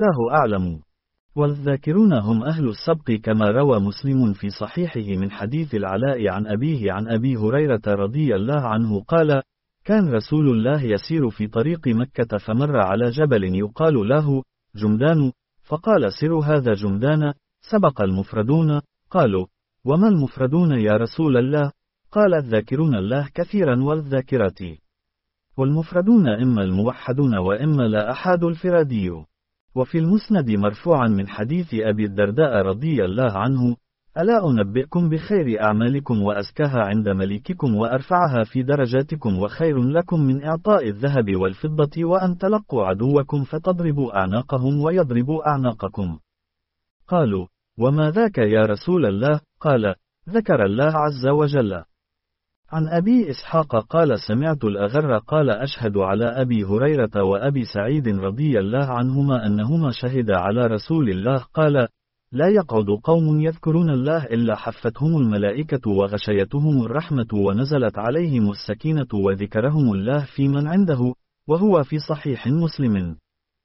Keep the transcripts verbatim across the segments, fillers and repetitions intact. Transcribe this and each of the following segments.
والله أعلم. والذاكرون هم أهل السبق، كما روى مسلم في صحيحه من حديث العلاء عن أبيه عن أبي هريرة رضي الله عنه قال: كان رسول الله يسير في طريق مكة فمر على جبل يقال له جمدان، فقال: سر هذا جمدان. سبق المفردون. قالوا: وما المفردون يا رسول الله؟ قال: الذاكرون الله كثيرا والذاكرات. والمفردون إما الموحدون وإما لا أحد الفرادي. وفي المسند مرفوعا من حديث أبي الدرداء رضي الله عنه: ألا أنبئكم بخير أعمالكم وأزكاها عند مليككم وأرفعها في درجاتكم وخير لكم من إعطاء الذهب والفضة وأن تلقوا عدوكم فتضربوا أعناقهم ويضربوا أعناقكم. قالوا: وما ذاك يا رسول الله؟ قال: ذكر الله عز وجل. عن أبي إسحاق قال: سمعت الأغر قال: أشهد على أبي هريرة وأبي سعيد رضي الله عنهما أنهما شهدا على رسول الله قال: لا يقعد قوم يذكرون الله إلا حفتهم الملائكة وغشيتهم الرحمة ونزلت عليهم السكينة وذكرهم الله في من عنده، وهو في صحيح مسلم.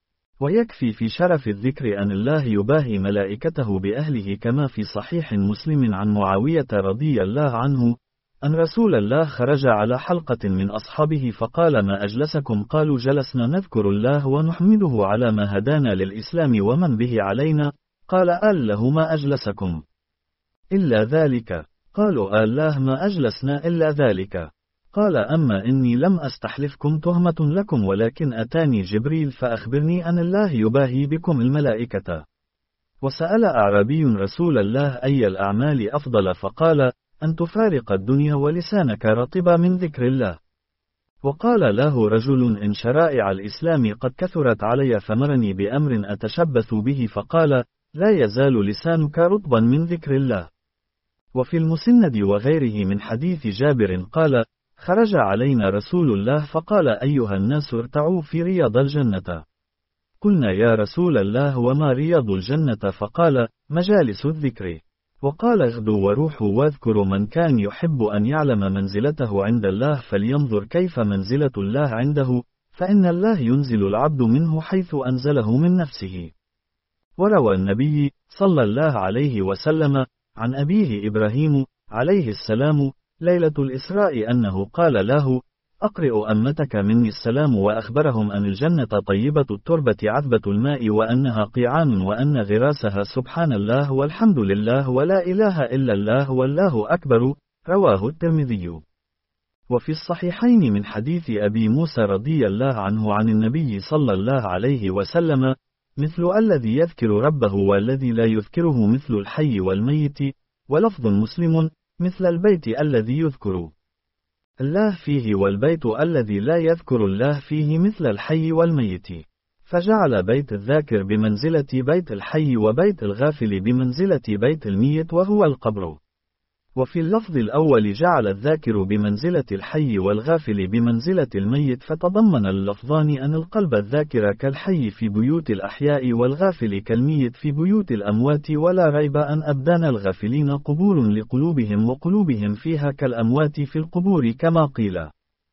ويكفي في شرف الذكر أن الله يباهي ملائكته بأهله، كما في صحيح مسلم عن معاوية رضي الله عنه أن رسول الله خرج على حلقة من أصحابه فقال: ما أجلسكم؟ قالوا: جلسنا نذكر الله ونحمده على ما هدانا للإسلام ومن به علينا. قال: آل له ما أجلسكم إلا ذلك؟ قالوا: آل له ما أجلسنا إلا ذلك. قال: أما إني لم أستحلفكم تهمة لكم، ولكن أتاني جبريل فأخبرني أن الله يباهي بكم الملائكة. وسأل أعرابي رسول الله: أي الأعمال أفضل؟ فقال: أن تفارق الدنيا ولسانك رطبا من ذكر الله. وقال له رجل: إن شرائع الإسلام قد كثرت علي فمرني بأمر أتشبث به، فقال: لا يزال لسانك رطبا من ذكر الله. وفي المسند وغيره من حديث جابر قال: خرج علينا رسول الله فقال: أيها الناس ارتعوا في رياض الجنة. قلنا: يا رسول الله وما رياض الجنة؟ فقال: مجالس الذكر. وقال: اغدوا وروحوا واذكروا. من كان يحب أن يعلم منزلته عند الله فلينظر كيف منزلة الله عنده، فإن الله ينزل العبد منه حيث أنزله من نفسه. وروى النبي صلى الله عليه وسلم عن أبيه إبراهيم عليه السلام ليلة الإسراء أنه قال له: أقرئ أمتك مني السلام، وأخبرهم أن الجنة طيبة التربة عذبة الماء وأنها قيعان وأن غراسها سبحان الله والحمد لله ولا إله إلا الله والله أكبر. رواه الترمذي. وفي الصحيحين من حديث أبي موسى رضي الله عنه عن النبي صلى الله عليه وسلم: مثل الذي يذكر ربه والذي لا يذكره مثل الحي والميت. ولفظ مسلم: مثل البيت الذي يذكر الله فيه والبيت الذي لا يذكر الله فيه مثل الحي والميت. فجعل بيت الذاكر بمنزلة بيت الحي وبيت الغافل بمنزلة بيت الميت وهو القبر. وفي اللفظ الأول جعل الذاكر بمنزلة الحي والغافل بمنزلة الميت، فتضمن اللفظان أن القلب الذاكر كالحي في بيوت الأحياء والغافل كالميت في بيوت الأموات، ولا ريب أن أبدان الغافلين قبور لقلوبهم وقلوبهم فيها كالأموات في القبور كما قيل.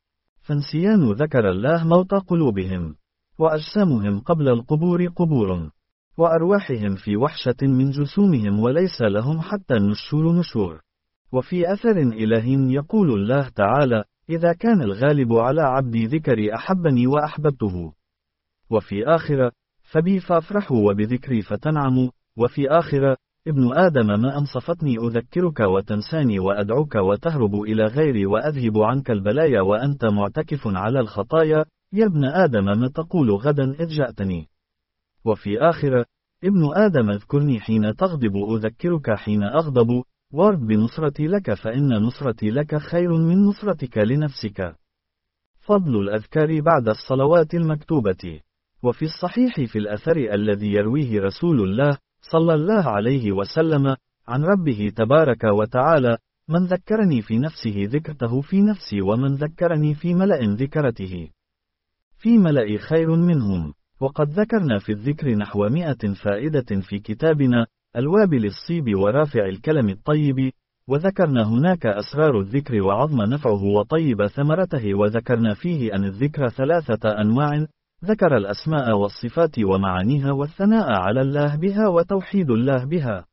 فنسيان ذكر الله موت قلوبهم، وأجسامهم قبل القبور قبور، وأرواحهم في وحشة من جسومهم وليس لهم حتى النشور نشور. وفي أثر إله يقول الله تعالى: إذا كان الغالب على عبدي ذكري أحبني وأحببته. وفي آخر: فبي فافرحوا وبذكري فتنعموا. وفي آخر: ابن آدم ما أنصفتني أذكرك وتنساني وأدعوك وتهرب إلى غيري وأذهب عنك البلايا وأنت معتكف على الخطايا. يا ابن آدم ما تقول غدا إذ جاءتني. وفي آخر: ابن آدم اذكرني حين تغضب أذكرك حين أغضب. وارد بنصرتي لك فإن نصرتي لك خير من نصرتك لنفسك. فضل الأذكار بعد الصلوات المكتوبة. وفي الصحيح في الأثر الذي يرويه رسول الله صلى الله عليه وسلم عن ربه تبارك وتعالى: من ذكرني في نفسه ذكرته في نفسي، ومن ذكرني في ملأ ذكرته في ملأ خير منهم. وقد ذكرنا في الذكر نحو مئة فائدة في كتابنا الوابل الصيب ورافع الكلم الطيب، وذكرنا هناك أسرار الذكر وعظم نفعه وطيب ثمرته، وذكرنا فيه أن الذكر ثلاثة أنواع: ذكر الأسماء والصفات ومعانيها والثناء على الله بها وتوحيد الله بها.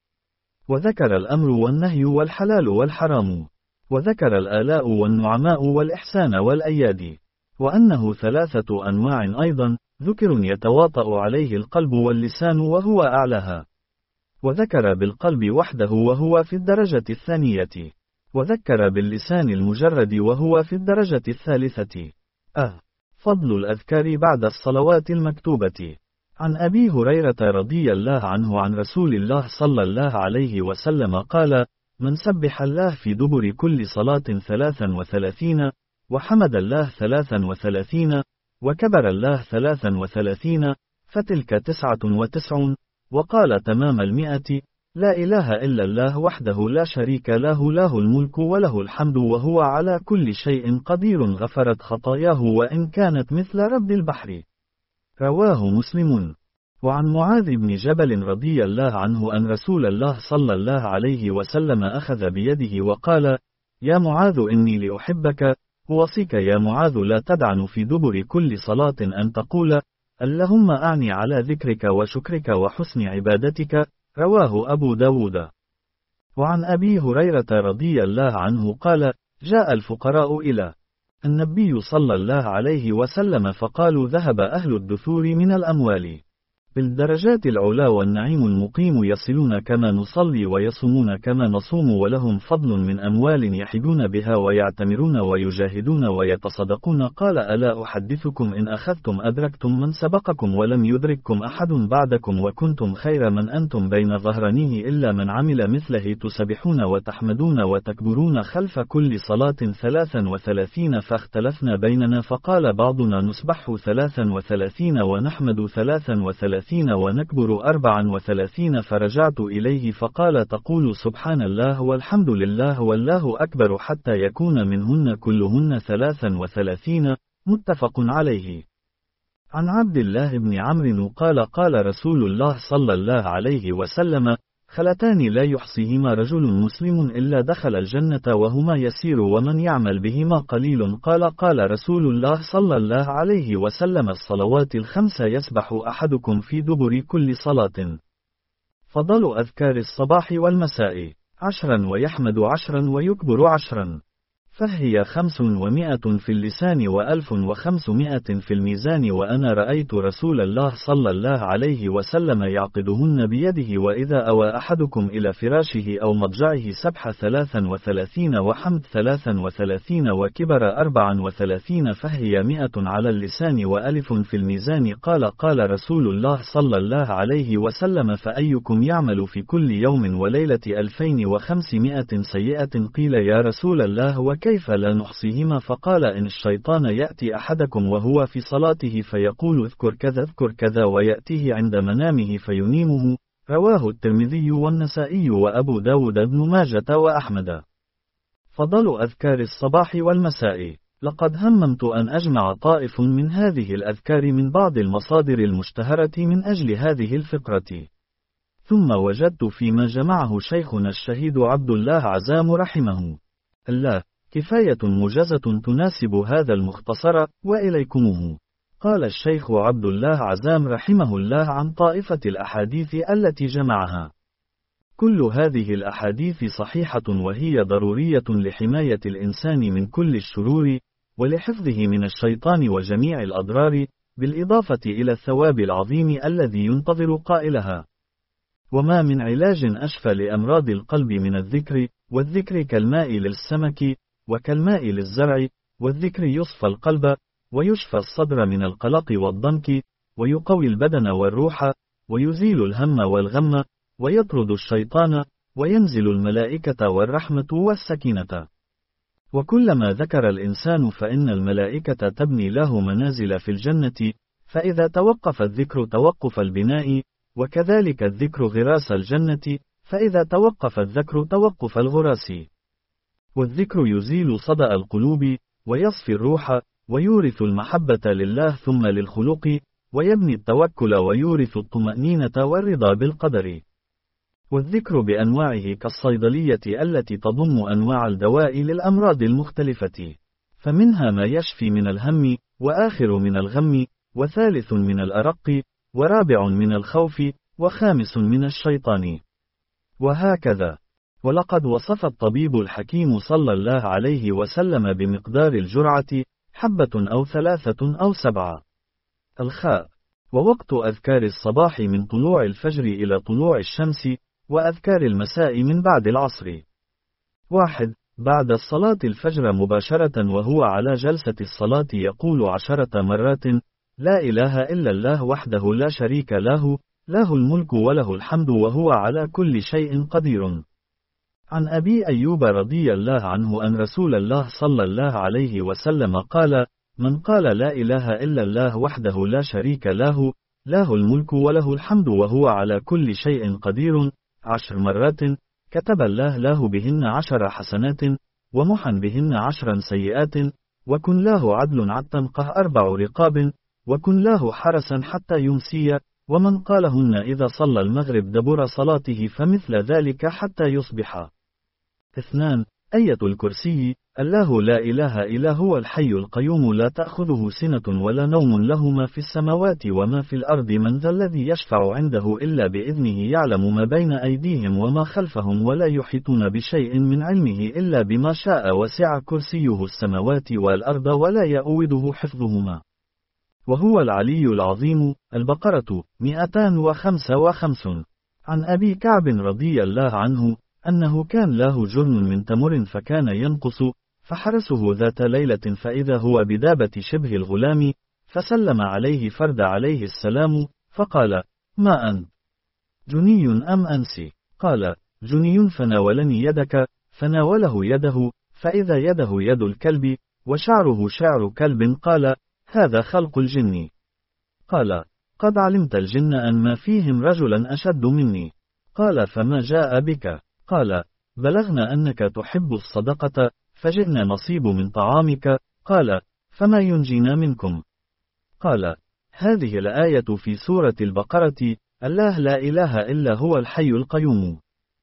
وذكر الأمر والنهي والحلال والحرام. وذكر الآلاء والنعماء والإحسان والأيادي. وأنه ثلاثة أنواع أيضا، ذكر يتواطأ عليه القلب واللسان وهو أعلاها. وذكر بالقلب وحده وهو في الدرجة الثانية. وذكر باللسان المجرد وهو في الدرجة الثالثة. أه. فضل الأذكار بعد الصلوات المكتوبة. عن أبي هريرة رضي الله عنه عن رسول الله صلى الله عليه وسلم قال: من سبح الله في دبر كل صلاة ثلاثا وثلاثين، وحمد الله ثلاثا وثلاثين، وكبر الله ثلاثا وثلاثين، فتلك تسعة وتسعون، وقال تمام المئة: لا إله إلا الله وحده لا شريك له، له الملك وله الحمد وهو على كل شيء قدير، غفرت خطاياه وإن كانت مثل ربد البحر. رواه مسلم. وعن معاذ بن جبل رضي الله عنه أن رسول الله صلى الله عليه وسلم أخذ بيده وقال: يا معاذ إني لأحبك، أوصيك يا معاذ لا تدعن في دبر كل صلاة أن تقول: اللهم أعني على ذكرك وشكرك وحسن عبادتك. رواه أبو داود. وعن أبي هريرة رضي الله عنه قال: جاء الفقراء إلى النبي صلى الله عليه وسلم فقالوا: ذهب أهل الدثور من الأموال بالدرجات العلا والنعيم المقيم، يصلون كما نصلي ويصومون كما نصوم، ولهم فضل من أموال يحجون بها ويعتمرون ويجاهدون ويتصدقون. قال: ألا أحدثكم إن أخذتم أدركتم من سبقكم ولم يدرككم أحد بعدكم، وكنتم خير من أنتم بين ظهرانيه، إلا من عمل مثله، تسبحون وتحمدون وتكبرون خلف كل صلاة ثلاثا وثلاثين. فاختلفنا بيننا، فقال بعضنا: نسبح ثلاثا وثلاثين ونحمد ثلاثا وثلاثين ونكبر أربعا وثلاثين. فرجعت إليه فقال: تقول سبحان الله والحمد لله والله أكبر حتى يكون منهن كلهن ثلاثا وثلاثين. متفق عليه. عن عبد الله بن عمرو قال: قال رسول الله صلى الله عليه وسلم: خلتان لا يحصيهما رجل مسلم إلا دخل الجنة وهما يسير ومن يعمل بهما قليل. قال: قال رسول الله صلى الله عليه وسلم: الصلوات الخمس يسبح أحدكم في دبر كل صلاة. فضل أذكار الصباح والمساء: عشرا ويحمد عشرا ويكبر عشرا، فهي خمس ومائة في اللسان وألف وخمسمائة في الميزان. وأنا رأيت رسول الله صلى الله عليه وسلم يعقدهن بيده، وإذا أوى أحدكم إلى فراشه أو مضجعه سبح ثلاثا وثلاثين، وحمد ثلاثا وثلاثين، وكبر أربعا وثلاثين، فهي مئة على اللسان وألف في الميزان. قال: قال رسول الله صلى الله عليه وسلم: فأيكم يعمل في كل يوم وليلة ألفين وخمسمائة سيئة؟ قيل: يا رسول الله كيف لا نحصيهما؟ فقال: إن الشيطان يأتي أحدكم وهو في صلاته فيقول: اذكر كذا اذكر كذا، ويأتيه عند منامه فينيمه. رواه الترمذي والنسائي وأبو داود بن ماجة وأحمد. فضل أذكار الصباح والمساء: لقد هممت أن أجمع طائف من هذه الأذكار من بعض المصادر المشتهرة من أجل هذه الفقرة، ثم وجدت فيما جمعه شيخنا الشهيد عبد الله عزام رحمه الله كفاية موجزة تناسب هذا المختصر، وإليكمه. قال الشيخ عبد الله عزام رحمه الله عن طائفة الأحاديث التي جمعها: كل هذه الأحاديث صحيحة، وهي ضرورية لحماية الإنسان من كل الشرور، ولحفظه من الشيطان وجميع الأضرار، بالإضافة إلى الثواب العظيم الذي ينتظر قائلها. وما من علاج أشفى لأمراض القلب من الذكر، والذكر كالماء للسمك وكالماء للزرع، والذكر يصفى القلب ويشفى الصدر من القلق والضنك، ويقوي البدن والروح، ويزيل الهم والغم، ويطرد الشيطان، وينزل الملائكة والرحمة والسكينة. وكلما ذكر الإنسان فإن الملائكة تبني له منازل في الجنة، فإذا توقف الذكر توقف البناء، وكذلك الذكر غراس الجنة، فإذا توقف الذكر توقف الغراس. والذكر يزيل صدأ القلوب، ويصفي الروح، ويورث المحبة لله ثم للخلق، ويبني التوكل ويورث الطمأنينة والرضا بالقدر. والذكر بأنواعه كالصيدلية التي تضم أنواع الدواء للأمراض المختلفة، فمنها ما يشفي من الهم، وآخر من الغم، وثالث من الأرق، ورابع من الخوف، وخامس من الشيطان. وهكذا. ولقد وصف الطبيب الحكيم صلى الله عليه وسلم بمقدار الجرعة حبة أو ثلاثة أو سبعة. الخاء. ووقت أذكار الصباح من طلوع الفجر إلى طلوع الشمس، وأذكار المساء من بعد العصر. واحد. بعد الصلاة الفجر مباشرة وهو على جلسة الصلاة يقول عشرة مرات: لا إله إلا الله وحده لا شريك له، له الملك وله الحمد وهو على كل شيء قدير. عن أبي أيوب رضي الله عنه أن رسول الله صلى الله عليه وسلم قال: من قال لا إله إلا الله وحده لا شريك له، له الملك وله الحمد وهو على كل شيء قدير، عشر مرات، كتب الله له بهن عشر حسنات، ومحن بهن عشرا سيئات، وكن له عدل عتنقه أربع رقاب، وكن له حرسا حتى يمسي، ومن قالهن إذا صلى المغرب دبر صلاته فمثل ذلك حتى يصبح. اثنان. آية الكرسي. الله لا إله إلا هو الحي القيوم لا تأخذه سنة ولا نوم، له ما في السماوات وما في الأرض، من ذا الذي يشفع عنده إلا بإذنه، يعلم ما بين أيديهم وما خلفهم، ولا يحيطون بشيء من علمه إلا بما شاء، وسع كرسيه السماوات والأرض ولا يؤوده حفظهما، وهو العلي العظيم. البقرة مئتان وخمسة وخمسون. عن أبي كعب رضي الله عنه أنه كان له جرن من تمر فكان ينقص، فحرسه ذات ليلة فإذا هو بدابة شبه الغلام، فسلم عليه فرد عليه السلام، فقال: ما أنت؟ جني أم أنسي؟ قال: جني. فناولني يدك، فناوله يده، فإذا يده يد الكلب، وشعره شعر كلب. قال: هذا خلق الجن. قال: قد علمت الجن أن ما فيهم رجلا أشد مني. قال: فما جاء بك؟ قال: بلغنا أنك تحب الصدقة، فجئنا نصيب من طعامك. قال: فما ينجينا منكم؟ قال: هذه الآية في سورة البقرة: الله لا إله إلا هو الحي القيوم.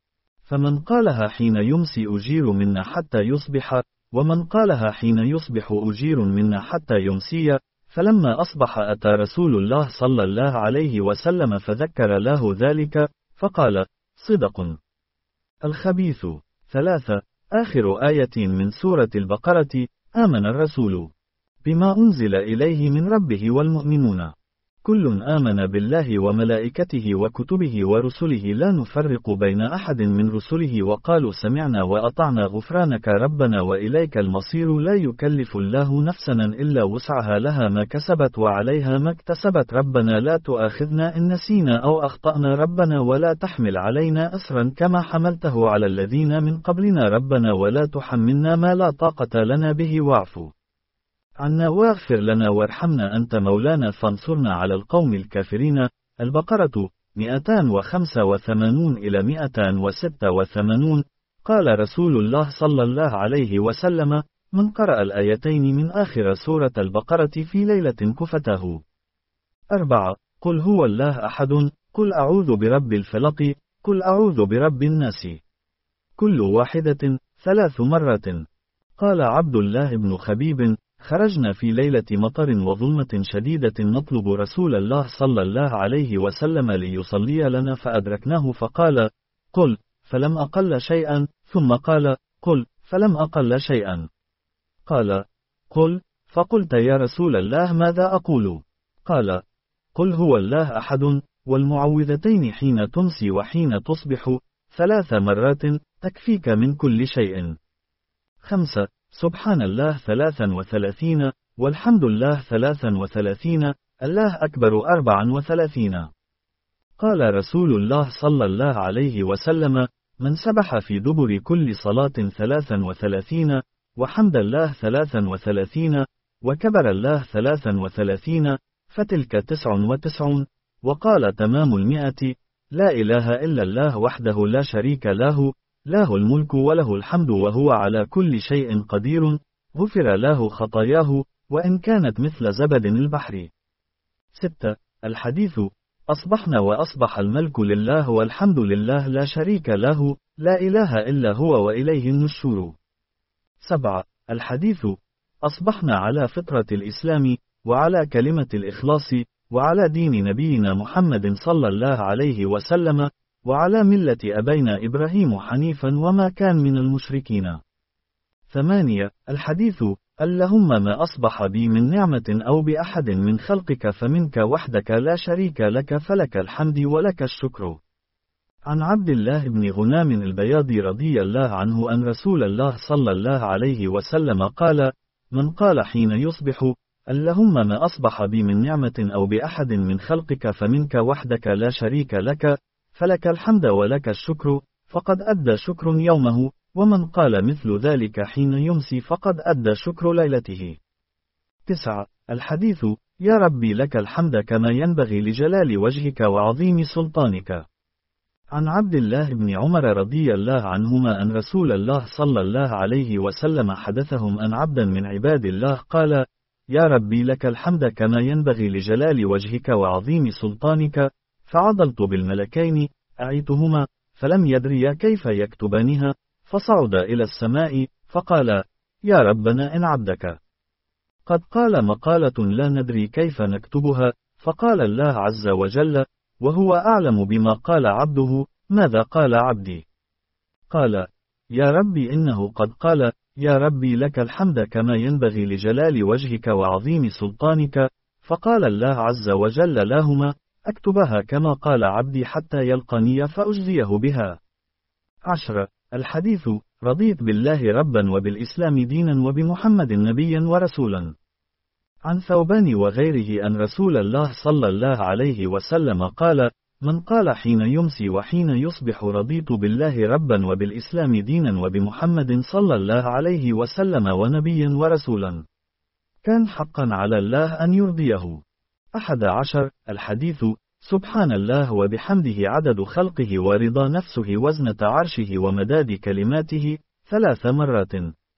فمن قالها حين يمسي أجير منا حتى يصبح، ومن قالها حين يصبح أجير منا حتى يمسي. فلما أصبح أتى رسول الله صلى الله عليه وسلم فذكر له ذلك، فقال: صدق. الخبيث. ثلاثة. آخر آية من سورة البقرة: آمن الرسول بما أنزل إليه من ربه والمؤمنون كل آمن بالله وملائكته وكتبه ورسله لا نفرق بين أحد من رسله وقالوا سمعنا وأطعنا غفرانك ربنا وإليك المصير. لا يكلف الله نفسا إلا وسعها، لها ما كسبت وعليها ما اكتسبت، ربنا لا تؤاخذنا إن نسينا أو أخطأنا، ربنا ولا تحمل علينا أسرا كما حملته على الذين من قبلنا، ربنا ولا تحملنا ما لا طاقة لنا به، واعف عنا واغفر لنا وارحمنا أنت مولانا فانصرنا على القوم الكافرين. البقرة مئتان وخمسة وثمانون إلى مئتان وستة وثمانون. قال رسول الله صلى الله عليه وسلم: من قرأ الآيتين من آخر سورة البقرة في ليلة كفتاه. أربعة. قل هو الله أحد، قل أعوذ برب الفلق، قل أعوذ برب الناس، كل واحدة ثلاث مرات. قال عبد الله بن خبيب: خرجنا في ليلة مطر وظلمة شديدة نطلب رسول الله صلى الله عليه وسلم ليصلي لنا، فأدركناه فقال: قل، فلم أقل شيئا، ثم قال: قل، فلم أقل شيئا. قال: قل، فقلت يا رسول الله ماذا أقول؟ قال: قل هو الله أحد، والمعوذتين حين تمسي وحين تصبح، ثلاث مرات، تكفيك من كل شيء. خمسة. سبحان الله ثلاثا وثلاثين، والحمد لله ثلاثا وثلاثين، الله أكبر أربعا وثلاثين. قال رسول الله صلى الله عليه وسلم: من سبح في دبر كل صلاة ثلاثا وثلاثين، وحمد الله ثلاثا وثلاثين، وكبر الله ثلاثا وثلاثين، فتلك تسع وتسعون. وقال تمام المئة: لا إله إلا الله وحده لا شريك له، له الملك وله الحمد وهو على كل شيء قدير، غفر له خطاياه وإن كانت مثل زبد البحر. ستة. الحديث: أصبحنا وأصبح الملك لله والحمد لله لا شريك له، لا إله إلا هو وإليه النشور. سبعة. الحديث: أصبحنا على فطرة الإسلام، وعلى كلمة الإخلاص، وعلى دين نبينا محمد صلى الله عليه وسلم، وعلى ملة أبينا إبراهيم حنيفا وما كان من المشركين. ثمانية. الحديث: اللهم ما أصبح بي من نعمة أو بأحد من خلقك فمنك وحدك لا شريك لك فلك الحمد ولك الشكر. عن عبد الله بن غنام البياضي رضي الله عنه أن رسول الله صلى الله عليه وسلم قال: من قال حين يصبح: اللهم ما أصبح بي من نعمة أو بأحد من خلقك فمنك وحدك لا شريك لك فلك الحمد ولك الشكر، فقد أدى شكر يومه، ومن قال مثل ذلك حين يمسي فقد أدى شكر ليلته. تسعة. الحديث: يا ربي لك الحمد كما ينبغي لجلال وجهك وعظيم سلطانك. عن عبد الله بن عمر رضي الله عنهما أن رسول الله صلى الله عليه وسلم حدثهم أن عبدا من عباد الله قال: يا ربي لك الحمد كما ينبغي لجلال وجهك وعظيم سلطانك، فعضلت بالملكين أعيتهما، فلم يدريا كيف يكتبانها، فصعد إلى السماء فقال: يا ربنا إن عبدك قد قال مقالة لا ندري كيف نكتبها، فقال الله عز وجل: وهو أعلم بما قال عبده، ماذا قال عبدي؟ قال: يا ربي إنه قد قال: يا ربي لك الحمد كما ينبغي لجلال وجهك وعظيم سلطانك، فقال الله عز وجل لهما: أكتبها كما قال عبدي حتى يلقني فأجزيه بها. عشرة. الحديث: رضيت بالله ربا وبالإسلام دينا وبمحمد نبيا ورسولا. عن ثوبان وغيره أن رسول الله صلى الله عليه وسلم قال: من قال حين يمسي وحين يصبح رضيت بالله ربا وبالإسلام دينا وبمحمد صلى الله عليه وسلم ونبيا ورسولا، كان حقا على الله أن يرضيه. أحد عشر. الحديث: سبحان الله وبحمده عدد خلقه ورضا نفسه وزنة عرشه ومداد كلماته، ثلاث مرات.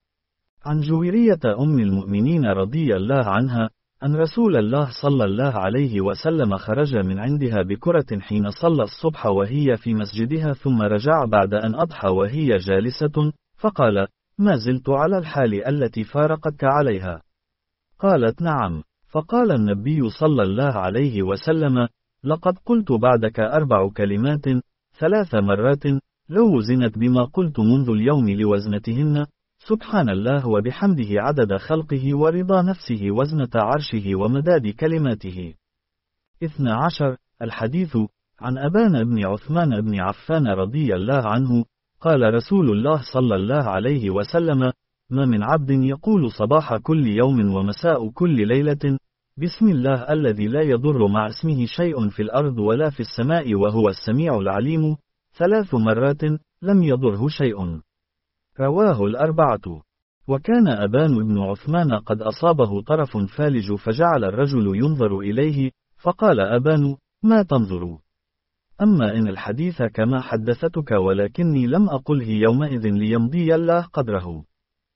عن جويرية أم المؤمنين رضي الله عنها أن رسول الله صلى الله عليه وسلم خرج من عندها بكرة حين صلى الصبح وهي في مسجدها، ثم رجع بعد أن أضحى وهي جالسة، فقال: ما زلت على الحال التي فارقتك عليها؟ قالت: نعم. فقال النبي صلى الله عليه وسلم: لقد قلت بعدك أربع كلمات ثلاث مرات، لو وزنت بما قلت منذ اليوم لوزنتهن: سبحان الله وبحمده عدد خلقه ورضا نفسه وزنة عرشه ومداد كلماته. اثنى عشر. الحديث: عن أبان بن عثمان بن عفان رضي الله عنه قال رسول الله صلى الله عليه وسلم: ما من عبد يقول صباح كل يوم ومساء كل ليلة: بسم الله الذي لا يضر مع اسمه شيء في الأرض ولا في السماء وهو السميع العليم، ثلاث مرات، لم يضره شيء. رواه الأربعة. وكان أبان بن عثمان قد أصابه طرف فالج، فجعل الرجل ينظر إليه، فقال أبان: ما تنظر؟ أما إن الحديث كما حدثتك، ولكني لم أقله يومئذ ليمضي الله قدره.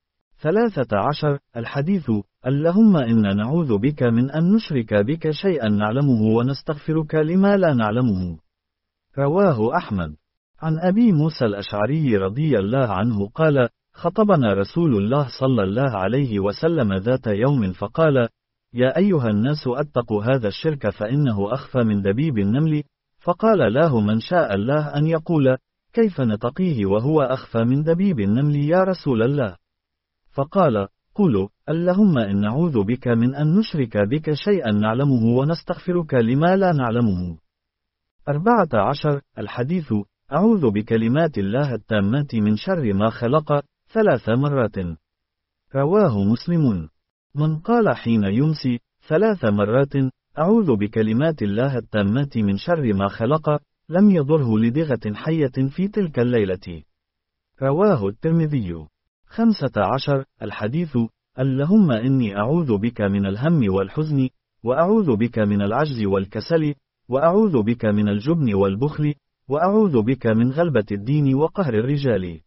ثلاثة عشر. الحديث: اللهم إنا نعوذ بك من أن نشرك بك شيئا نعلمه ونستغفرك لما لا نعلمه. رواه أحمد. عن أبي موسى الأشعري رضي الله عنه قال: خطبنا رسول الله صلى الله عليه وسلم ذات يوم فقال: يا أيها الناس اتقوا هذا الشرك فإنه أخفى من دبيب النمل. فقال له من شاء الله أن يقول: كيف نتقيه وهو أخفى من دبيب النمل يا رسول الله؟ فقال: قولوا: اللهم إن نعوذ بك من أن نشرك بك شيئا نعلمه ونستغفرك لما لا نعلمه. أربعة عشر. الحديث: أعوذ بكلمات الله التامات من شر ما خلق، ثلاث مرات. رواه مسلم. من قال حين يمسي ثلاث مرات: أعوذ بكلمات الله التامات من شر ما خلق، لم يضره لدغة حية في تلك الليلة. رواه الترمذي. خمسة عشر. الحديث: اللهم إني أعوذ بك من الهم والحزن، وأعوذ بك من العجز والكسل، وأعوذ بك من الجبن والبخل، وأعوذ بك من غلبة الدين وقهر الرجال.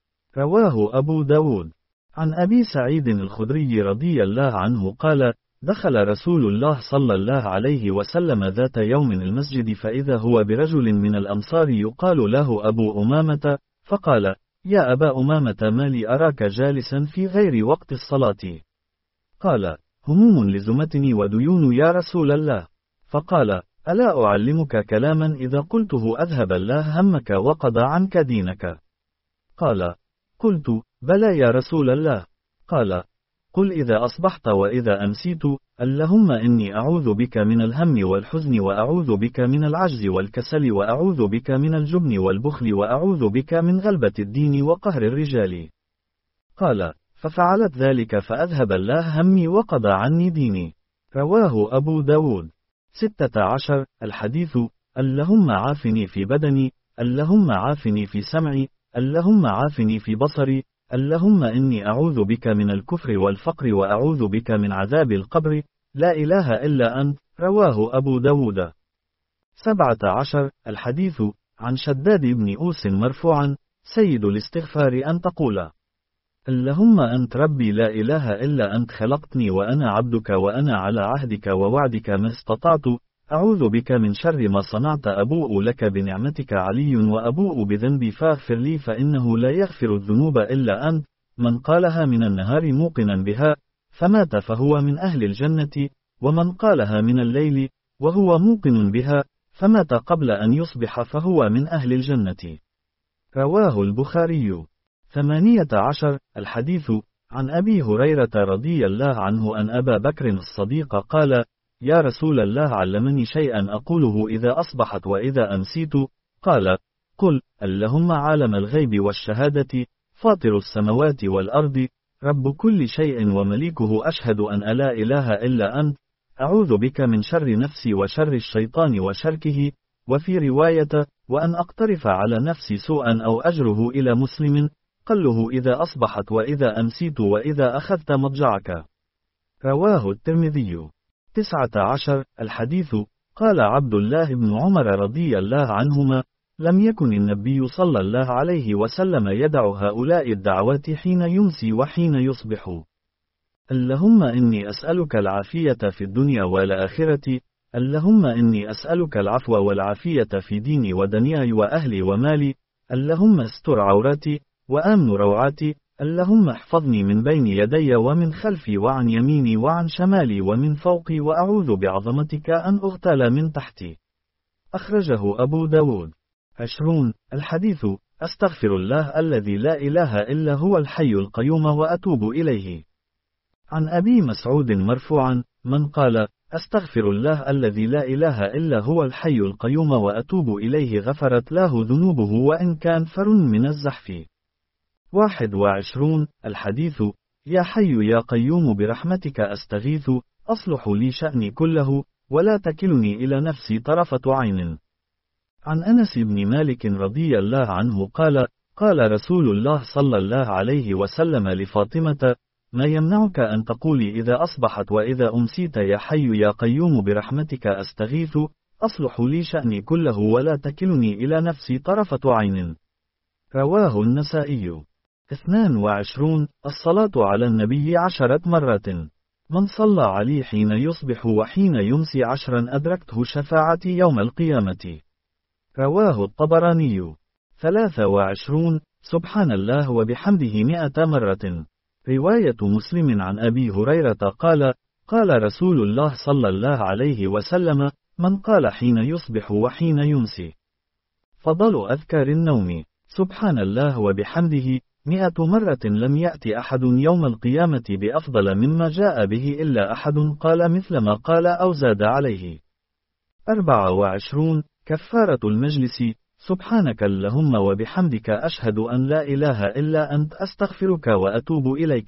رواه أبو داود. عن أبي سعيد الخدري رضي الله عنه قال: دخل رسول الله صلى الله عليه وسلم ذات يوم المسجد، فإذا هو برجل من الأمصار يقال له أبو أمامة، فقال: يا أبا أمامة، ما لي أراك جالسا في غير وقت الصلاة؟ قال: هموم لزمتني وديون يا رسول الله. فقال: ألا أعلمك كلاما إذا قلته أذهب الله همك وقضى عنك دينك؟ قال: قلت: بلى يا رسول الله. قال: قل إذا أصبحت وإذا أمسيت: اللهم إني أعوذ بك من الهم والحزن، وأعوذ بك من العجز والكسل، وأعوذ بك من الجبن والبخل، وأعوذ بك من غلبة الدين وقهر الرجال. قال: ففعلت ذلك فأذهب الله همي وقضى عني ديني. رواه أبو داود. ستة عشر الحديث: اللهم عافني في بدني، اللهم عافني في سمعي، اللهم عافني في بصري، اللهم إني أعوذ بك من الكفر والفقر، وأعوذ بك من عذاب القبر، لا إله إلا أنت. رواه أبو داود. سبعة عشر الحديث: عن شداد بن أوس مرفوعا: سيد الاستغفار أن تقول: اللهم أنت ربي لا إله إلا أنت، خلقتني وأنا عبدك، وأنا على عهدك ووعدك ما استطعت، أعوذ بك من شر ما صنعت، أبوء لك بنعمتك علي وأبوء بذنبي فاغفر لي، فإنه لا يغفر الذنوب إلا أنت. من قالها من النهار موقنا بها فمات فهو من أهل الجنة، ومن قالها من الليل وهو موقن بها فمات قبل أن يصبح فهو من أهل الجنة. رواه البخاري. ثمانية عشر الحديث: عن أبي هريرة رضي الله عنه أن أبا بكر الصديق قال: يا رسول الله علمني شيئا أقوله إذا أصبحت وإذا أمسيت. قال: قل: اللهم عالم الغيب والشهادة، فاطر السماوات والأرض، رب كل شيء ومليكه، أشهد أن لا إله إلا أنت، أعوذ بك من شر نفسي وشر الشيطان وشركه. وفي رواية: وأن أقترف على نفسي سوءا أو أجره إلى مسلم، قله إذا أصبحت وإذا أمسيت وإذا أخذت مضجعك. رواه الترمذي. تسعة عشر الحديث: قال عبد الله بن عمر رضي الله عنهما: لم يكن النبي صلى الله عليه وسلم يدع هؤلاء الدعوات حين يمسي وحين يصبح: اللهم إني أسألك العافية في الدنيا والآخرة، اللهم إني أسألك العفو والعافية في ديني ودنياي وأهلي ومالي، اللهم استر عوراتي وآمن روعاتي، اللهم احفظني من بين يدي ومن خلفي وعن يميني وعن شمالي ومن فوقي، وأعوذ بعظمتك أن أغتال من تحتي. أخرجه أبو داود. عشرون الحديث: أستغفر الله الذي لا إله إلا هو الحي القيوم وأتوب إليه. عن أبي مسعود مرفوعا: من قال: أستغفر الله الذي لا إله إلا هو الحي القيوم وأتوب إليه غفرت له ذنوبه وإن كان فر من الزحف. واحد وعشرون الحديث: يا حي يا قيوم برحمتك أستغيث، أصلح لي شأني كله ولا تكلني إلى نفسي طرفة عين. عن أنس بن مالك رضي الله عنه قال: قال رسول الله صلى الله عليه وسلم لفاطمة: ما يمنعك أن تقولي إذا أصبحت وإذا أمسيت يا حي يا قيوم برحمتك أستغيث، أصلح لي شأني كله ولا تكلني إلى نفسي طرفة عين. رواه النسائي. اثنان وعشرون الصلاة على النبي عشرة مرات: من صلى علي حين يصبح وحين يمسي عشرا أدركته شفاعتي يوم القيامة. رواه الطبراني. ثلاثة وعشرون سبحان الله وبحمده مئة مرة. رواية مسلم عن أبي هريرة قال: قال رسول الله صلى الله عليه وسلم: من قال حين يصبح وحين يمسي. فضل أذكار النوم: سبحان الله وبحمده مئة مرة لم يأتي أحد يوم القيامة بأفضل مما جاء به إلا أحد قال مثل ما قال أو زاد عليه. أربعة وعشرون كفارة المجلس: سبحانك اللهم وبحمدك أشهد أن لا إله إلا أنت أستغفرك وأتوب إليك.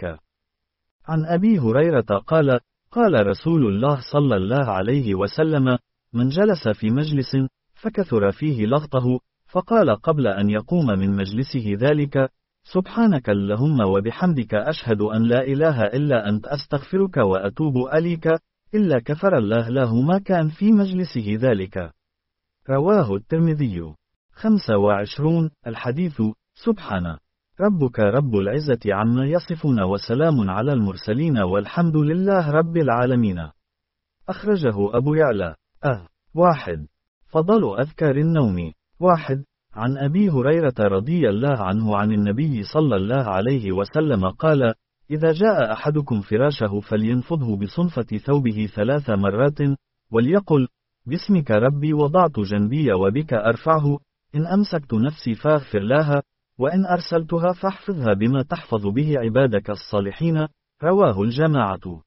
عن أبي هريرة قال: قال رسول الله صلى الله عليه وسلم: من جلس في مجلس فكثر فيه لغطه فقال قبل أن يقوم من مجلسه ذلك: سبحانك اللهم وبحمدك أشهد أن لا إله إلا أنت أستغفرك وأتوب إليك، إلا كفر الله له ما كان في مجلسه ذلك. رواه الترمذي. خمسة وعشرون الحديث: سبحان ربك رب العزة عما يصفون وسلام على المرسلين والحمد لله رب العالمين. أخرجه أبو يعلى. أه واحد فضل أذكار النوم. واحد عن أبي هريرة رضي الله عنه عن النبي صلى الله عليه وسلم قال: إذا جاء أحدكم فراشه فلينفضه بصنفة ثوبه ثلاث مرات، وليقل: باسمك ربي وضعت جنبي وبك أرفعه، إن أمسكت نفسي فاغفر لها، وإن أرسلتها فاحفظها بما تحفظ به عبادك الصالحين. رواه الجماعة.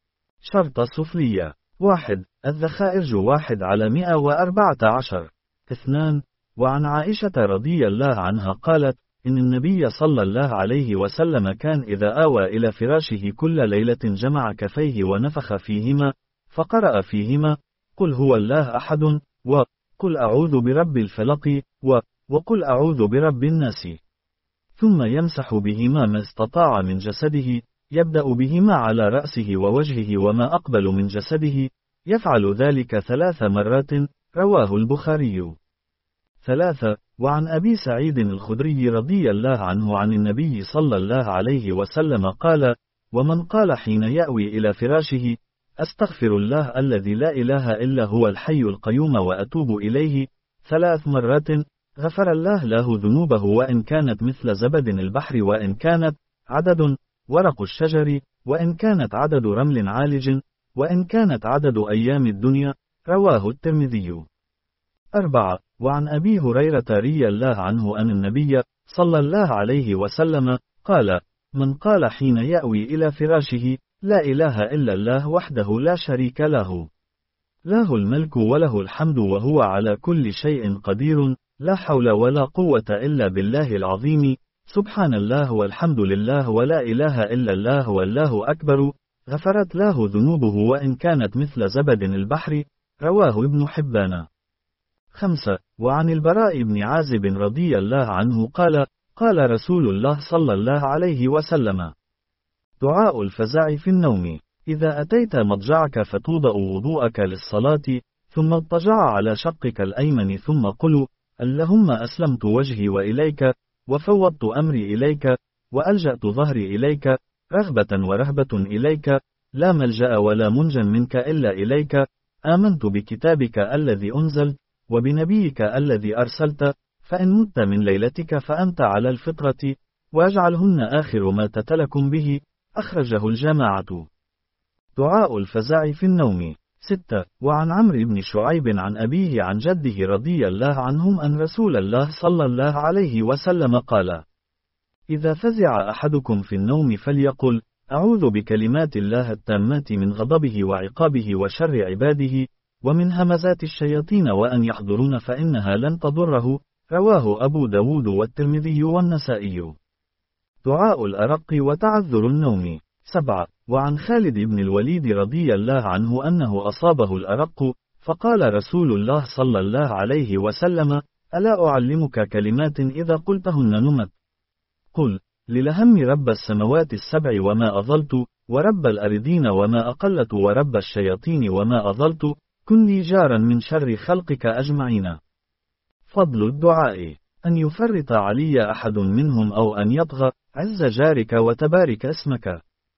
شرط سفلية: واحد. الذخائرج واحد على مئة وأربعة عشر. اثنان. وعن عائشة رضي الله عنها قالت: إن النبي صلى الله عليه وسلم كان إذا آوى إلى فراشه كل ليلة جمع كفيه ونفخ فيهما، فقرأ فيهما: قل هو الله أحد، وقل أعوذ برب الفلق، وقل أعوذ برب الناس، ثم يمسح بهما ما استطاع من جسده، يبدأ بهما على رأسه ووجهه وما أقبل من جسده، يفعل ذلك ثلاث مرات. رواه البخاري. ثلاثة. وعن أبي سعيد الخدري رضي الله عنه عن النبي صلى الله عليه وسلم قال: ومن قال حين يأوي إلى فراشه: أستغفر الله الذي لا إله إلا هو الحي القيوم وأتوب إليه، ثلاث مرات، غفر الله له ذنوبه وإن كانت مثل زبد البحر، وإن كانت عدد ورق الشجر، وإن كانت عدد رمل عالج، وإن كانت عدد أيام الدنيا. رواه الترمذي. أربعة. وعن أبي هريرة رضي الله عنه أن النبي صلى الله عليه وسلم قال: من قال حين يأوي إلى فراشه: لا إله إلا الله وحده لا شريك له، له الملك وله الحمد وهو على كل شيء قدير، لا حول ولا قوة إلا بالله العظيم، سبحان الله والحمد لله ولا إله إلا الله والله أكبر، غفرت له ذنوبه وإن كانت مثل زبد البحر. رواه ابن حبان. خمسة. وعن البراء بن عازب رضي الله عنه قال: قال رسول الله صلى الله عليه وسلم: دعاء الفزع في النوم: إذا أتيت مضجعك فتوضأ وضوءك للصلاة، ثم اضطجع على شقك الأيمن، ثم قل: اللهم أسلمت وجهي وإليك، وفوضت أمري إليك، وألجأت ظهري إليك، رغبة ورهبة إليك، لا ملجأ ولا منجا منك إلا إليك، آمنت بكتابك الذي أنزل، وبنبيك الذي أرسلت، فإن مت من ليلتك فأنت على الفطرة، واجعلهن آخر ما تتلكم به. أخرجه الجماعة. دعاء الفزع في النوم. ستة. وعن عمرو بن شعيب عن أبيه عن جده رضي الله عنهم أن رسول الله صلى الله عليه وسلم قال: إذا فزع أحدكم في النوم فليقل: أعوذ بكلمات الله التامات من غضبه وعقابه وشر عباده، ومن همزات الشياطين وأن يحضرون فإنها لن تضره. رواه أبو داود والترمذي والنسائي. دعاء الأرق وتعذر النوم. سبعة. وعن خالد بن الوليد رضي الله عنه أنه أصابه الأرق، فقال رسول الله صلى الله عليه وسلم: ألا أعلمك كلمات إذا قلتهن نمت؟ قل: للهم رب السماوات السبع وما أضلت، ورب الأرضين وما أقلت، ورب الشياطين وما أضلت، كن لي جارا من شر خلقك أجمعين. فضل الدعاء: أن يفرط علي أحد منهم أو أن يطغى، عز جارك وتبارك اسمك.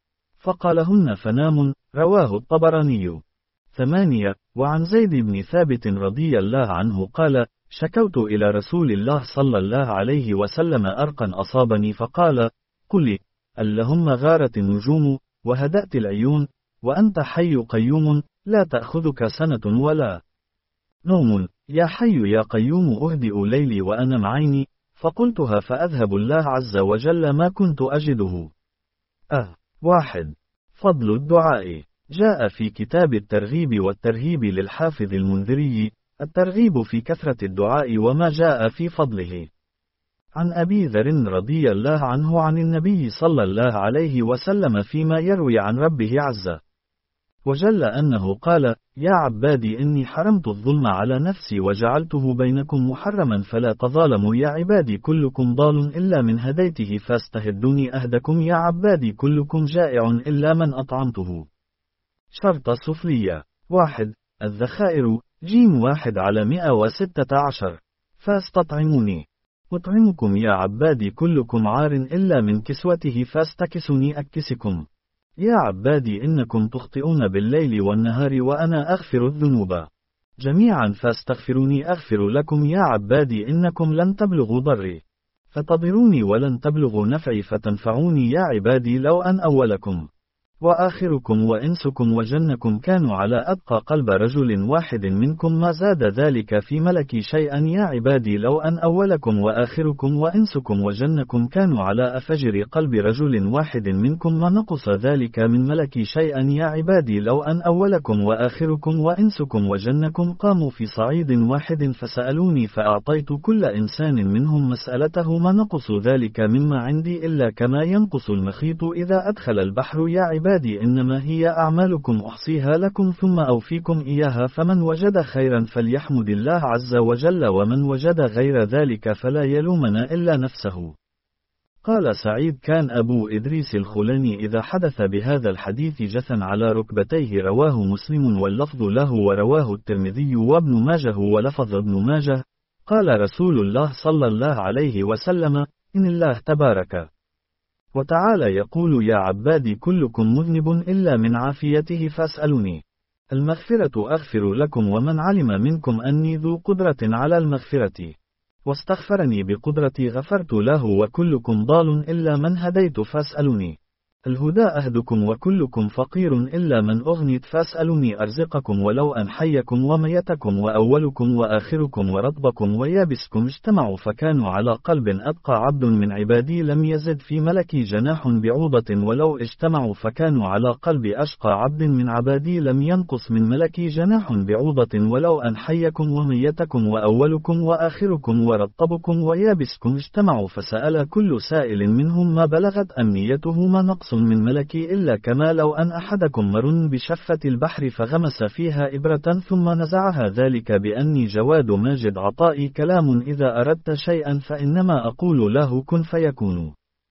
فقالهن فنام. رواه الطبراني. ثمانية. وعن زيد بن ثابت رضي الله عنه قال: شكوت إلى رسول الله صلى الله عليه وسلم أرقا أصابني، فقال: قل: اللهم غارت النجوم، وهدأت العيون، وأنت حي قيوم، لا تأخذك سنة ولا نوم، يا حي يا قيوم أهدئ ليلي وأنم عيني. فقلتها فأذهب الله عز وجل ما كنت أجده. أه. واحد. فضل الدعاء. جاء في كتاب الترغيب والترهيب للحافظ المنذري الترغيب في كثرة الدعاء وما جاء في فضله. عن أبي ذر رضي الله عنه عن النبي صلى الله عليه وسلم فيما يروي عن ربه عز وجل أنه قال: يا عبادي إني حرمت الظلم على نفسي وجعلته بينكم محرما فلا تظالموا، يا عبادي كلكم ضال إلا من هديته فاستهدوني أهدكم، يا عبادي كلكم جائع إلا من أطعمته. شرط سفلية. واحد. الذخائر: جيم واحد على مئة وستة عشر. فاستطعموني أطعمكم، يا عبادي كلكم عار إلا من كسوته فاستكسوني أكسكم، يا عبادي إنكم تخطئون بالليل والنهار وأنا أغفر الذنوب جميعا فاستغفروني أغفر لكم، يا عبادي إنكم لن تبلغوا ضري فتضروني ولن تبلغوا نفعي فتنفعوني يا عبادي لو أن أولكم وآخركم وإنسكم وجنكم كانوا على أتقى قلب رجل واحد منكم ما زاد ذلك في ملكي شيئا يا عبادي لو أن أولكم وآخركم وإنسكم وجنكم كانوا على أفجر قلب رجل واحد منكم ما نقص ذلك من ملكي شيئا يا عبادي لو أن أولكم وآخركم وإنسكم وجنكم قاموا في صعيد واحد فسألوني فأعطيت كل إنسان منهم مسألته ما نقص ذلك مما عندي إلا كما ينقص المخيط إذا أدخل البحر يا عبادي عبادي إنما هي أعمالكم أحصيها لكم ثم أوفيكم إياها فمن وجد خيرا فليحمد الله عز وجل ومن وجد غير ذلك فلا يلومن إلا نفسه. قال سعيد كان أبو إدريس الخولاني إذا حدث بهذا الحديث جثا على ركبتيه رواه مسلم واللفظ له ورواه الترمذي وابن ماجه ولفظ ابن ماجه قال رسول الله صلى الله عليه وسلم إن الله تبارك وتعالى يقول يا عبادي كلكم مذنب إلا من عافيته فاسألوني المغفرة أغفر لكم ومن علم منكم أني ذو قدرة على المغفرة واستغفرني بقدرتي غفرت له وكلكم ضال إلا من هديت فاسألوني الهدى أهدكم وكلكم فقير إلا من أغنيت فاسألوني أرزقكم ولو أن حيكم وميتكم وأولكم وآخركم ورطبكم ويابسكم اجتمعوا فكانوا على قلب أتقى عبد من عبادي لم يزد في ملكي جناح بعوضة ولو اجتمعوا فكانوا على قلب أشقى عبد من عبادي لم ينقص من ملكي جناح بعوضة ولو أن حيكم وميتكم وأولكم وآخركم ورطبكم ويابسكم اجتمعوا فسأل كل سائل منهم ما بلغت أمنيته ما نقص من ملكي إلا كما لو أن أحدكم مر بشفة البحر فغمس فيها إبرة ثم نزعها ذلك بأني جواد ماجد عطائي كلام إذا أردت شيئا فإنما أقول له كن فيكون.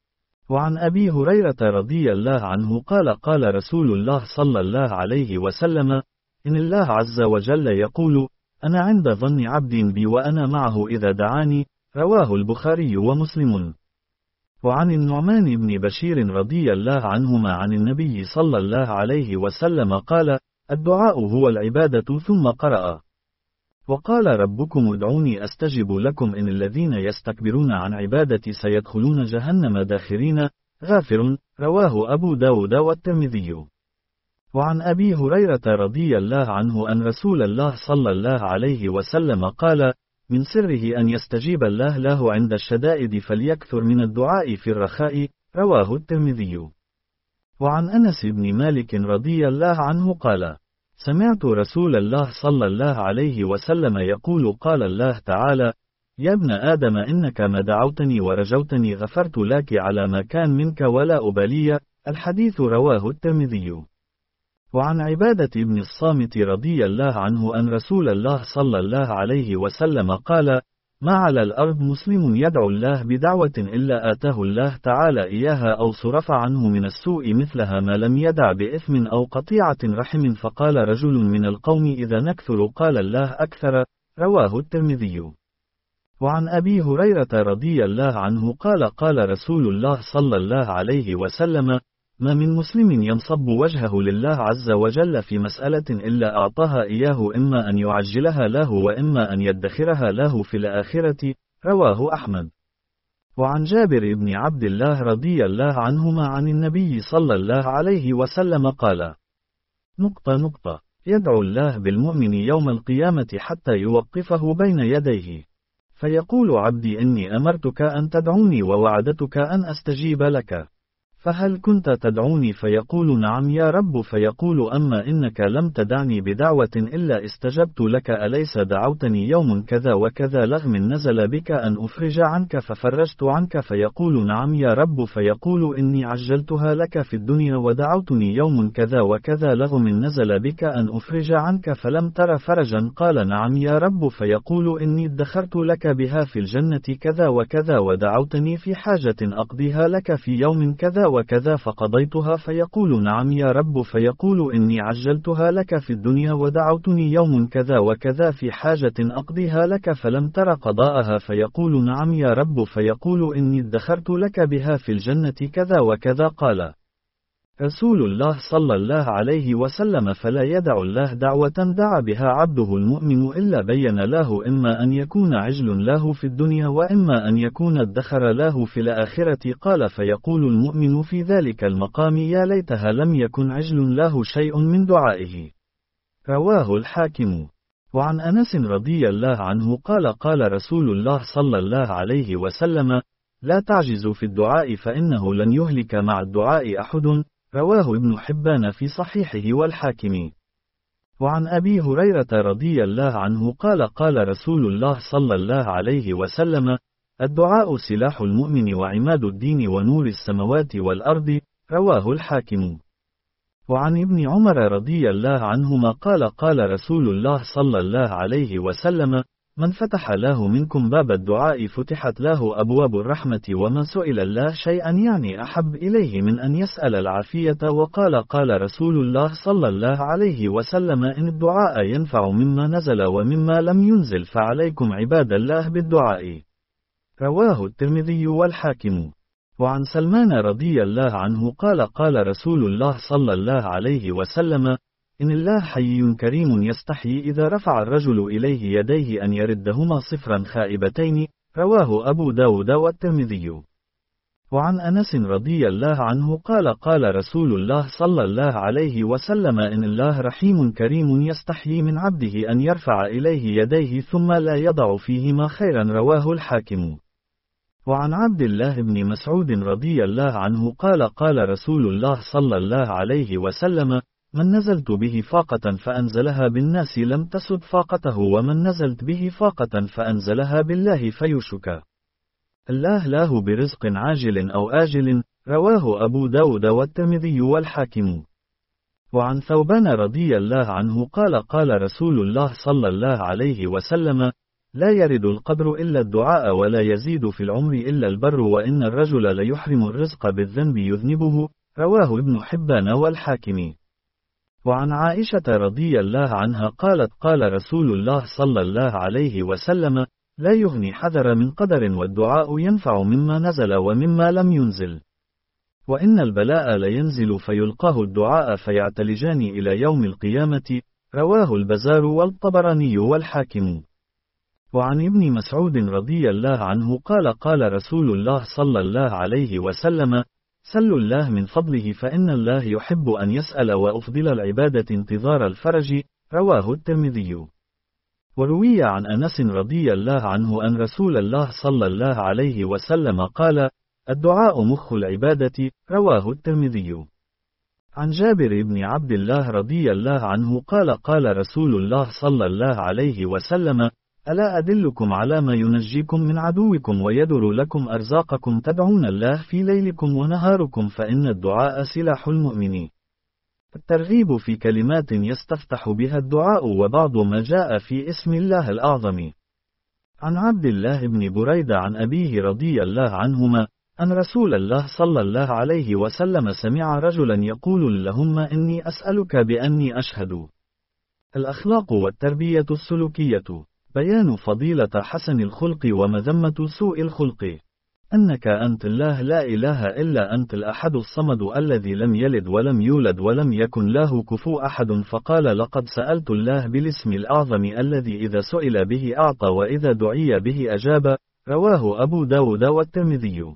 وعن أبي هريرة رضي الله عنه قال قال رسول الله صلى الله عليه وسلم إن الله عز وجل يقول أنا عند ظن عبد بي وأنا معه إذا دعاني رواه البخاري ومسلم. وعن النعمان بن بشير رضي الله عنهما عن النبي صلى الله عليه وسلم قال الدعاء هو العبادة ثم قرأ وقال ربكم ادعوني أستجب لكم إن الذين يستكبرون عن عبادتي سيدخلون جهنم داخرين غافر رواه أبو داود والترمذي. وعن أبي هريرة رضي الله عنه أن رسول الله صلى الله عليه وسلم قال من سره أن يستجيب الله له عند الشدائد فليكثر من الدعاء في الرخاء رواه الترمذي. وعن أنس بن مالك رضي الله عنه قال سمعت رسول الله صلى الله عليه وسلم يقول قال الله تعالى يا ابن آدم إنك ما دعوتني ورجوتني غفرت لك على ما كان منك ولا أبالي الحديث رواه الترمذي. وعن عبادة بن الصامت رضي الله عنه أن رسول الله صلى الله عليه وسلم قال ما على الأرض مسلم يدعو الله بدعوة إلا آتاه الله تعالى إياها أو صرف عنه من السوء مثلها ما لم يدع بإثم أو قطيعة رحم فقال رجل من القوم إذا نكثر قال الله أكثر رواه الترمذي. وعن أبي هريرة رضي الله عنه قال قال رسول الله صلى الله عليه وسلم ما من مسلم ينصب وجهه لله عز وجل في مسألة إلا أعطاها إياه إما أن يعجلها له وإما أن يدخرها له في الآخرة رواه أحمد. وعن جابر بن عبد الله رضي الله عنهما عن النبي صلى الله عليه وسلم قال نقطة نقطة يدعو الله بالمؤمن يوم القيامة حتى يوقفه بين يديه فيقول عبدي إني أمرتك أن تدعوني ووعدتك أن أستجيب لك فهل كنت تدعوني فيقول نعم يا رب فيقول أما إنك لم تدعني بدعوة إلا استجبت لك أليس دعوتني يوم كذا وكذا لغم نزل بك أن أفرج عنك ففرجت عنك فيقول نعم يا رب فيقول إني عجلتها لك في الدنيا ودعوتني يوم كذا وكذا لغم نزل بك أن أفرج عنك فلم تر فرجا قال نعم يا رب فيقول إني ادخرت لك بها في الجنة كذا وكذا ودعوتني في حاجة أقضيها لك في يوم كذا وكذا فقضيتها فيقول نعم يا رب فيقول إني عجلتها لك في الدنيا ودعوتني يوم كذا وكذا في حاجة أقضيها لك فلم تر قضاءها فيقول نعم يا رب فيقول إني ادخرت لك بها في الجنة كذا وكذا قال رسول الله صلى الله عليه وسلم فلا يدع الله دعوة دعا بها عبده المؤمن إلا بين له إما أن يكون عجل له في الدنيا وإما أن يكون ادخر له في الآخرة. قال فيقول المؤمن في ذلك المقام يا ليتها لم يكن عجل له شيء من دعائه. رواه الحاكم. وعن أنس رضي الله عنه قال قال رسول الله صلى الله عليه وسلم لا تعجزوا في الدعاء فإنه لن يهلك مع الدعاء أحد. رواه ابن حبان في صحيحه والحاكم. وعن أبي هريرة رضي الله عنه قال قال رسول الله صلى الله عليه وسلم الدعاء سلاح المؤمن وعماد الدين ونور السماوات والأرض. رواه الحاكم. وعن ابن عمر رضي الله عنهما قال قال رسول الله صلى الله عليه وسلم من فتح له منكم باب الدعاء فتحت له أبواب الرحمة ومن سئل الله شيئا يعني أحب إليه من أن يسأل العافية. وقال قال رسول الله صلى الله عليه وسلم إن الدعاء ينفع مما نزل ومما لم ينزل فعليكم عباد الله بالدعاء. رواه الترمذي والحاكم. وعن سلمان رضي الله عنه قال قال رسول الله صلى الله عليه وسلم إن الله حي كريم يستحيي إذا رفع الرجل إليه يديه أن يردهما صفرا خائبتين. رواه أبو داود والترمذي. وعن أنس رضي الله عنه قال قال رسول الله صلى الله عليه وسلم إن الله رحيم كريم يستحيي من عبده أن يرفع إليه يديه ثم لا يضع فيهما خيرا. رواه الحاكم. وعن عبد الله بن مسعود رضي الله عنه قال قال رسول الله صلى الله عليه وسلم من نزلت به فاقة فأنزلها بالناس لم تسد فاقته ومن نزلت به فاقة فأنزلها بالله فيشك الله له برزق عاجل أو آجل. رواه أبو داود والترمذي والحاكم. وعن ثوبان رضي الله عنه قال قال رسول الله صلى الله عليه وسلم لا يرد القبر إلا الدعاء ولا يزيد في العمر إلا البر وإن الرجل ليحرم الرزق بالذنب يذنبه. رواه ابن حبان والحاكم. وعن عائشة رضي الله عنها قالت قال رسول الله صلى الله عليه وسلم لا يغني حذر من قدر والدعاء ينفع مما نزل ومما لم ينزل وإن البلاء لينزل فيلقاه الدعاء فيعتلجان إلى يوم القيامة. رواه البزار والطبراني والحاكم. وعن ابن مسعود رضي الله عنه قال قال رسول الله صلى الله عليه وسلم سلوا الله من فضله فإن الله يحب أن يسأل وأفضل العبادة انتظار الفرج. رواه الترمذي. وروي عن أنس رضي الله عنه أن رسول الله صلى الله عليه وسلم قال الدعاء مخ العبادة. رواه الترمذي. عن جابر بن عبد الله رضي الله عنه قال قال رسول الله صلى الله عليه وسلم ألا أدلكم على ما ينجيكم من عدوكم ويدر لكم أرزاقكم تدعون الله في ليلكم ونهاركم فإن الدعاء سلاح المؤمن. الترغيب في كلمات يستفتح بها الدعاء وبعض ما جاء في اسم الله الأعظم. عن عبد الله بن بريدة عن أبيه رضي الله عنهما أن رسول الله صلى الله عليه وسلم سمع رجلا يقول اللهم إني أسألك بأني أشهد. الأخلاق والتربية السلوكية. بيان فضيلة حسن الخلق ومذمة سوء الخلق. أنك أنت الله لا إله إلا أنت الأحد الصمد الذي لم يلد ولم يولد ولم يكن له كفوا أحد. فقال لقد سألت الله بالاسم الأعظم الذي إذا سئل به أعطى وإذا دعي به أجاب. رواه أبو داود والترمذي.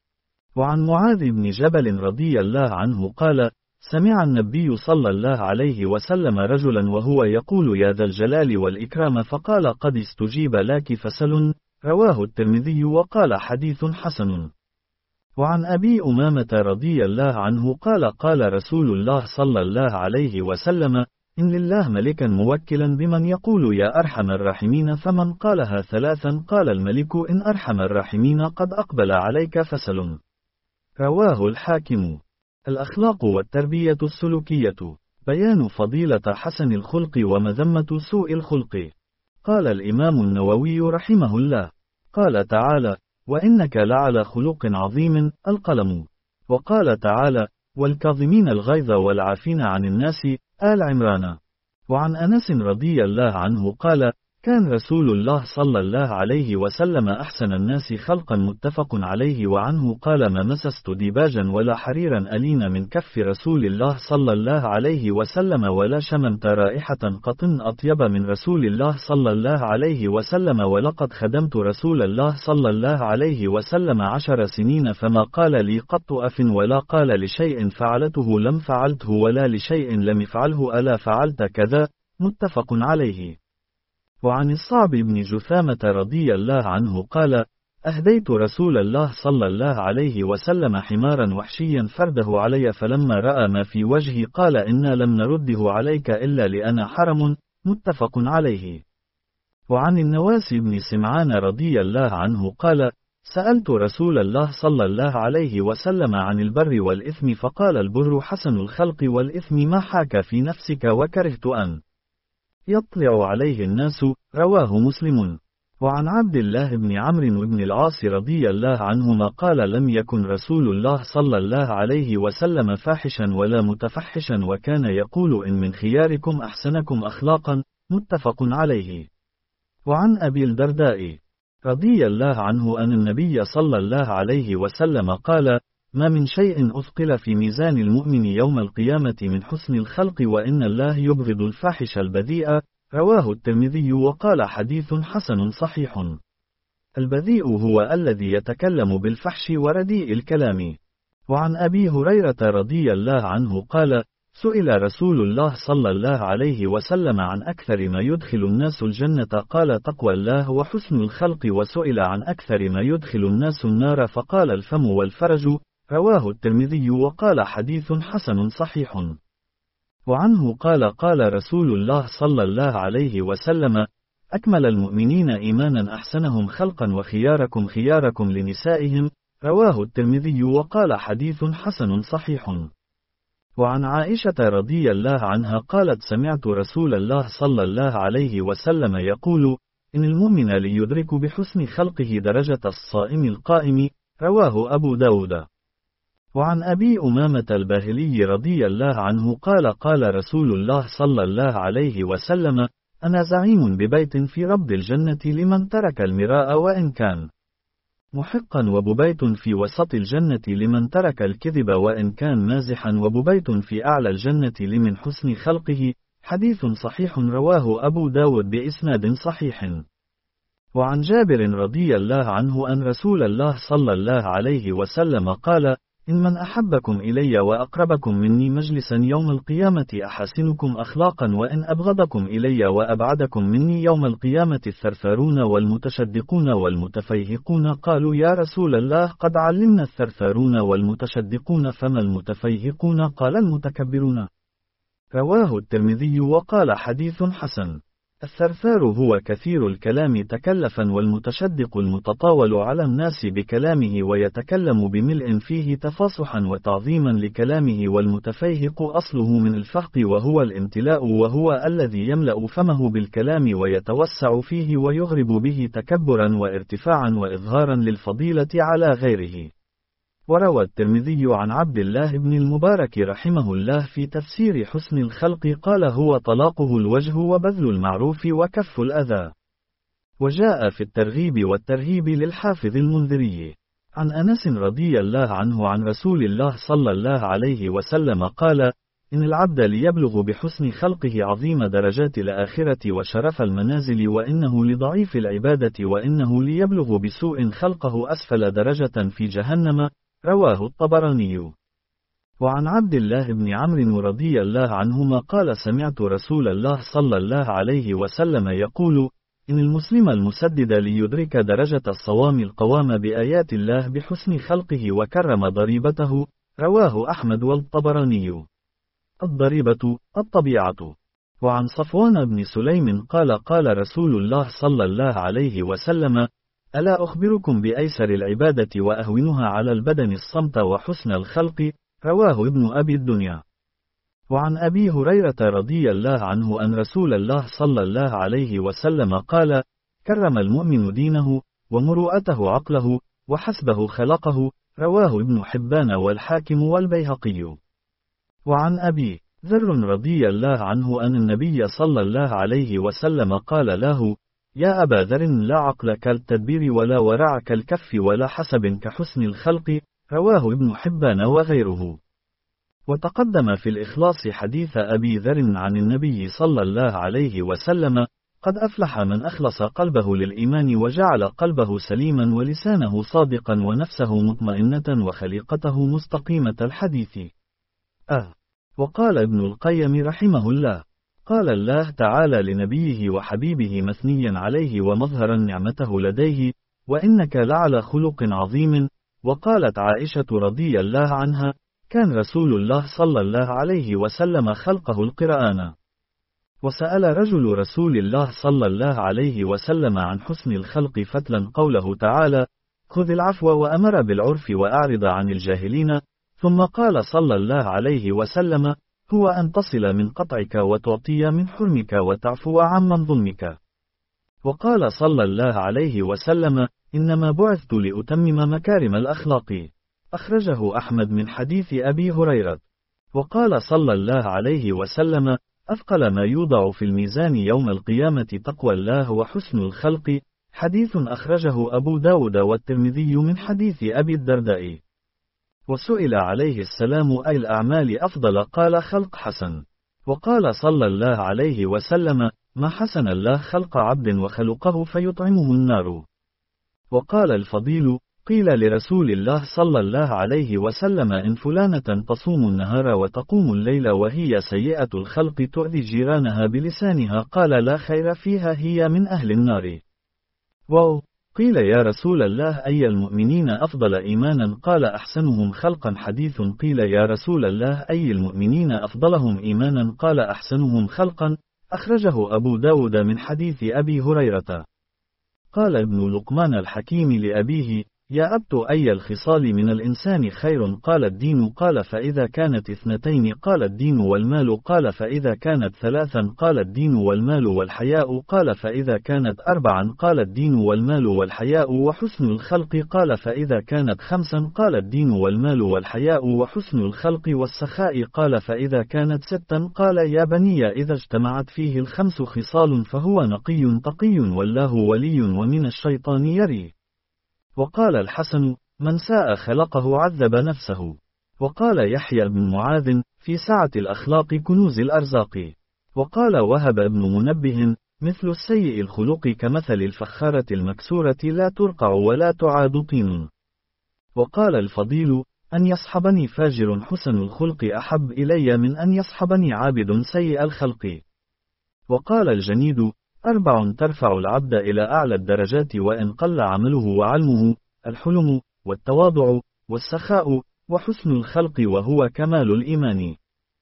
وعن معاذ بن جبل رضي الله عنه قال سمع النبي صلى الله عليه وسلم رجلا وهو يقول يا ذا الجلال والإكرام فقال قد استجيب لك فسل. رواه الترمذي وقال حديث حسن. وعن أبي أمامة رضي الله عنه قال قال رسول الله صلى الله عليه وسلم إن لله ملكا موكلا بمن يقول يا أرحم الراحمين فمن قالها ثلاثا قال الملك إن أرحم الراحمين قد أقبل عليك فسل. رواه الحاكم. الأخلاق والتربية السلوكية. بيان فضيلة حسن الخلق ومذمة سوء الخلق. قال الإمام النووي رحمه الله قال تعالى وإنك لعلى خلق عظيم. القلم. وقال تعالى والكاظمين الغيظ والعافين عن الناس. آل عمران. وعن أنس رضي الله عنه قال كان رسول الله صلى الله عليه وسلم أحسن الناس خلقا متفق عليه. وعنه قال: ما مسست ديباجا ولا حريرا ألين من كف رسول الله صلى الله عليه وسلم ولا شممت رائحة قط أطيب من رسول الله صلى الله عليه وسلم. ولقد خدمت رسول الله صلى الله عليه وسلم عشر سنين فما قال لي قط أف ولا قال لشيء فعلته لم فعلته ولا لشيء لم يفعله ألا فعلت كذا، متفق عليه. وعن الصعب بن جثامة رضي الله عنه قال: أهديت رسول الله صلى الله عليه وسلم حمارا وحشيا فرده علي فلما رأى ما في وجهي قال: إنا لم نرده عليك إلا لأنا حرم، متفق عليه. وعن النواس بن سمعان رضي الله عنه قال: سألت رسول الله صلى الله عليه وسلم عن البر والإثم فقال: البر حسن الخلق والإثم ما حاك في نفسك وكرهت أن يطلع عليه الناس، رواه مسلم. وعن عبد الله بن عمرو بن العاص رضي الله عنهما قال: لم يكن رسول الله صلى الله عليه وسلم فاحشا ولا متفحشا وكان يقول: إن من خياركم أحسنكم أخلاقا، متفق عليه. وعن أبي الدرداء رضي الله عنه أن النبي صلى الله عليه وسلم قال: ما من شيء أثقل في ميزان المؤمن يوم القيامة من حسن الخلق وإن الله يبغض الفاحش البذيء، رواه الترمذي وقال: حديث حسن صحيح. البذيء هو الذي يتكلم بالفحش ورديء الكلام. وعن أبي هريرة رضي الله عنه قال: سئل رسول الله صلى الله عليه وسلم عن أكثر ما يدخل الناس الجنة قال: تقوى الله وحسن الخلق. وسئل عن أكثر ما يدخل الناس النار فقال: الفم والفرج، رواه الترمذي وقال: حديث حسن صحيح. وعنه قال: قال رسول الله صلى الله عليه وسلم: أكمل المؤمنين إيمانا أحسنهم خلقا وخياركم خياركم لنسائهم، رواه الترمذي وقال: حديث حسن صحيح. وعن عائشة رضي الله عنها قالت: سمعت رسول الله صلى الله عليه وسلم يقول: إن المؤمن ليدرك بحسن خلقه درجة الصائم القائم، رواه أبو داود. وعن أبي أمامة الباهلي رضي الله عنه قال: قال رسول الله صلى الله عليه وسلم: أنا زعيم ببيت في ربض الجنة لمن ترك المراء وإن كان محقا، وببيت في وسط الجنة لمن ترك الكذب وإن كان مازحا، وببيت في أعلى الجنة لمن حسن خلقه، حديث صحيح رواه أبو داود بإسناد صحيح. وعن جابر رضي الله عنه أن رسول الله صلى الله عليه وسلم قال: إن من أحبكم إلي وأقربكم مني مجلسا يوم القيامة أحسنكم أخلاقا، وإن أبغضكم إلي وأبعدكم مني يوم القيامة الثرثارون والمتشدقون والمتفيهقون. قالوا: يا رسول الله قد علمنا الثرثارون والمتشدقون فما المتفيهقون؟ قال: المتكبرون، رواه الترمذي وقال: حديث حسن. الثرثار هو كثير الكلام تكلفا، والمتشدق المتطاول على الناس بكلامه ويتكلم بملء فيه تفاصحا وتعظيما لكلامه، والمتفيهق أصله من الفحق وهو الامتلاء، وهو الذي يملأ فمه بالكلام ويتوسع فيه ويغرب به تكبرا وارتفاعا وإظهارا للفضيلة على غيره. وروى الترمذي عن عبد الله بن المبارك رحمه الله في تفسير حسن الخلق قال: هو طلاقه الوجه وبذل المعروف وكف الأذى. وجاء في الترغيب والترهيب للحافظ المنذري عن أنس رضي الله عنه عن رسول الله صلى الله عليه وسلم قال: إن العبد ليبلغ بحسن خلقه عظيم درجات الآخرة وشرف المنازل، وإنه لضعيف العبادة وإنه ليبلغ بسوء خلقه أسفل درجة في جهنم، رواه الطبراني. وعن عبد الله بن عمرو رضي الله عنهما قال: سمعت رسول الله صلى الله عليه وسلم يقول: إن المسلم المسدد ليدرك درجة الصوام القوام بآيات الله بحسن خلقه وكرم ضريبته، رواه أحمد والطبراني. الضريبة الطبيعة. وعن صفوان بن سليم قال: قال رسول الله صلى الله عليه وسلم: ألا أخبركم بأيسر العبادة وأهونها على البدن الصمت وحسن الخلق، رواه ابن أبي الدنيا. وعن أبي هريرة رضي الله عنه أن رسول الله صلى الله عليه وسلم قال: كرم المؤمن دينه ومروءته عقله وحسبه خلقه، رواه ابن حبان والحاكم والبيهقي. وعن أبي ذر رضي الله عنه أن النبي صلى الله عليه وسلم قال له: يا أبا ذر لا عقل كالتدبير ولا ورع كالكف ولا حسب كحسن الخلق، رواه ابن حبان وغيره. وتقدم في الإخلاص حديث أبي ذر عن النبي صلى الله عليه وسلم: قد أفلح من أخلص قلبه للإيمان وجعل قلبه سليما ولسانه صادقا ونفسه مطمئنة وخليقته مستقيمة الحديث. أه. وقال ابن القيم رحمه الله: قال الله تعالى لنبيه وحبيبه مثنيا عليه ومظهرا نعمته لديه: وإنك لعلى خلق عظيم. وقالت عائشة رضي الله عنها: كان رسول الله صلى الله عليه وسلم خلقه القرآن. وسأل رجل رسول الله صلى الله عليه وسلم عن حسن الخلق فتلا قوله تعالى: خذ العفو وأمر بالعرف وأعرض عن الجاهلين. ثم قال صلى الله عليه وسلم: هو أن تصل من قطعك وتعطي من حرمك وتعفو عمن ظلمك. وقال صلى الله عليه وسلم: إنما بعثت لأتمم مكارم الأخلاق. أخرجه أحمد من حديث أبي هريرة. وقال صلى الله عليه وسلم: أثقل ما يوضع في الميزان يوم القيامة تقوى الله وحسن الخلق. حديث أخرجه أبو داود والترمذي من حديث أبي الدرداء. وسئل عليه السلام: أي الأعمال أفضل؟ قال: خلق حسن. وقال صلى الله عليه وسلم: ما حسن الله خلق عبد وخلقه فيطعمه النار. وقال الفضيل: قيل لرسول الله صلى الله عليه وسلم: إن فلانة تصوم النهار وتقوم الليل وهي سيئة الخلق تؤذي جيرانها بلسانها، قال: لا خير فيها، هي من أهل النار. واو. قيل يا رسول الله: أي المؤمنين أفضل إيمانا؟ قال: أحسنهم خلقا. حديث. قيل يا رسول الله: أي المؤمنين أفضلهم إيمانا؟ قال: أحسنهم خلقا. أخرجه أبو داود من حديث أبي هريرة. قال ابن لقمان الحكيم لأبيه: يا أبت، أي الخصال من الإنسان خير؟ قال: الدين. قال: فإذا كانت اثنتين؟ قال: الدين والمال. قال: فإذا كانت ثلاثا؟ قال: الدين والمال والحياء. قال: فإذا كانت أربعا؟ قال: الدين والمال والحياء وحسن الخلق. قال: فإذا كانت خمسا؟ قال: الدين والمال والحياء وحسن الخلق والسخاء. قال: فإذا كانت ستا؟ قال: يا بني، إذا اجتمعت فيه الخمس خصال فهو نقي تقي والله ولي ومن الشيطان يري. وقال الحسن: من ساء خلقه عذب نفسه. وقال يحيى بن معاذ: في سعة الأخلاق كنوز الأرزاق. وقال وهب بن منبه: مثل السيء الخلق كمثل الفخارة المكسورة لا ترقع ولا تعاد طين. وقال الفضيل: أن يصحبني فاجر حسن الخلق أحب إلي من أن يصحبني عابد سيء الخلق. وقال الجنيد: أربع ترفع العبد إلى أعلى الدرجات وإن قل عمله وعلمه: الحلم، والتواضع، والسخاء، وحسن الخلق، وهو كمال الإيمان.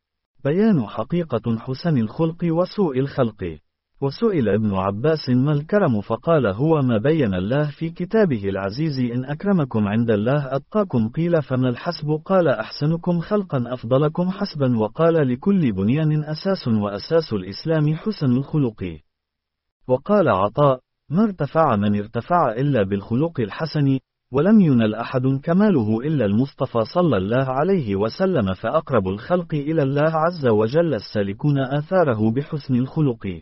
بيان حقيقة حسن الخلق وسوء الخلق. وسئل ابن عباس: ما الكرم؟ فقال: هو ما بين الله في كتابه العزيز: إن أكرمكم عند الله أتقاكم. قيل: فما الحسب؟ قال: أحسنكم خلقا أفضلكم حسبا. وقال: لكل بنيان أساس، وأساس الإسلام حسن الخلق. وقال عطاء: ما ارتفع من ارتفع إلا بالخلق الحسن، ولم ينل أحد كماله إلا المصطفى صلى الله عليه وسلم، فأقرب الخلق إلى الله عز وجل السالكون آثاره بحسن الخلق.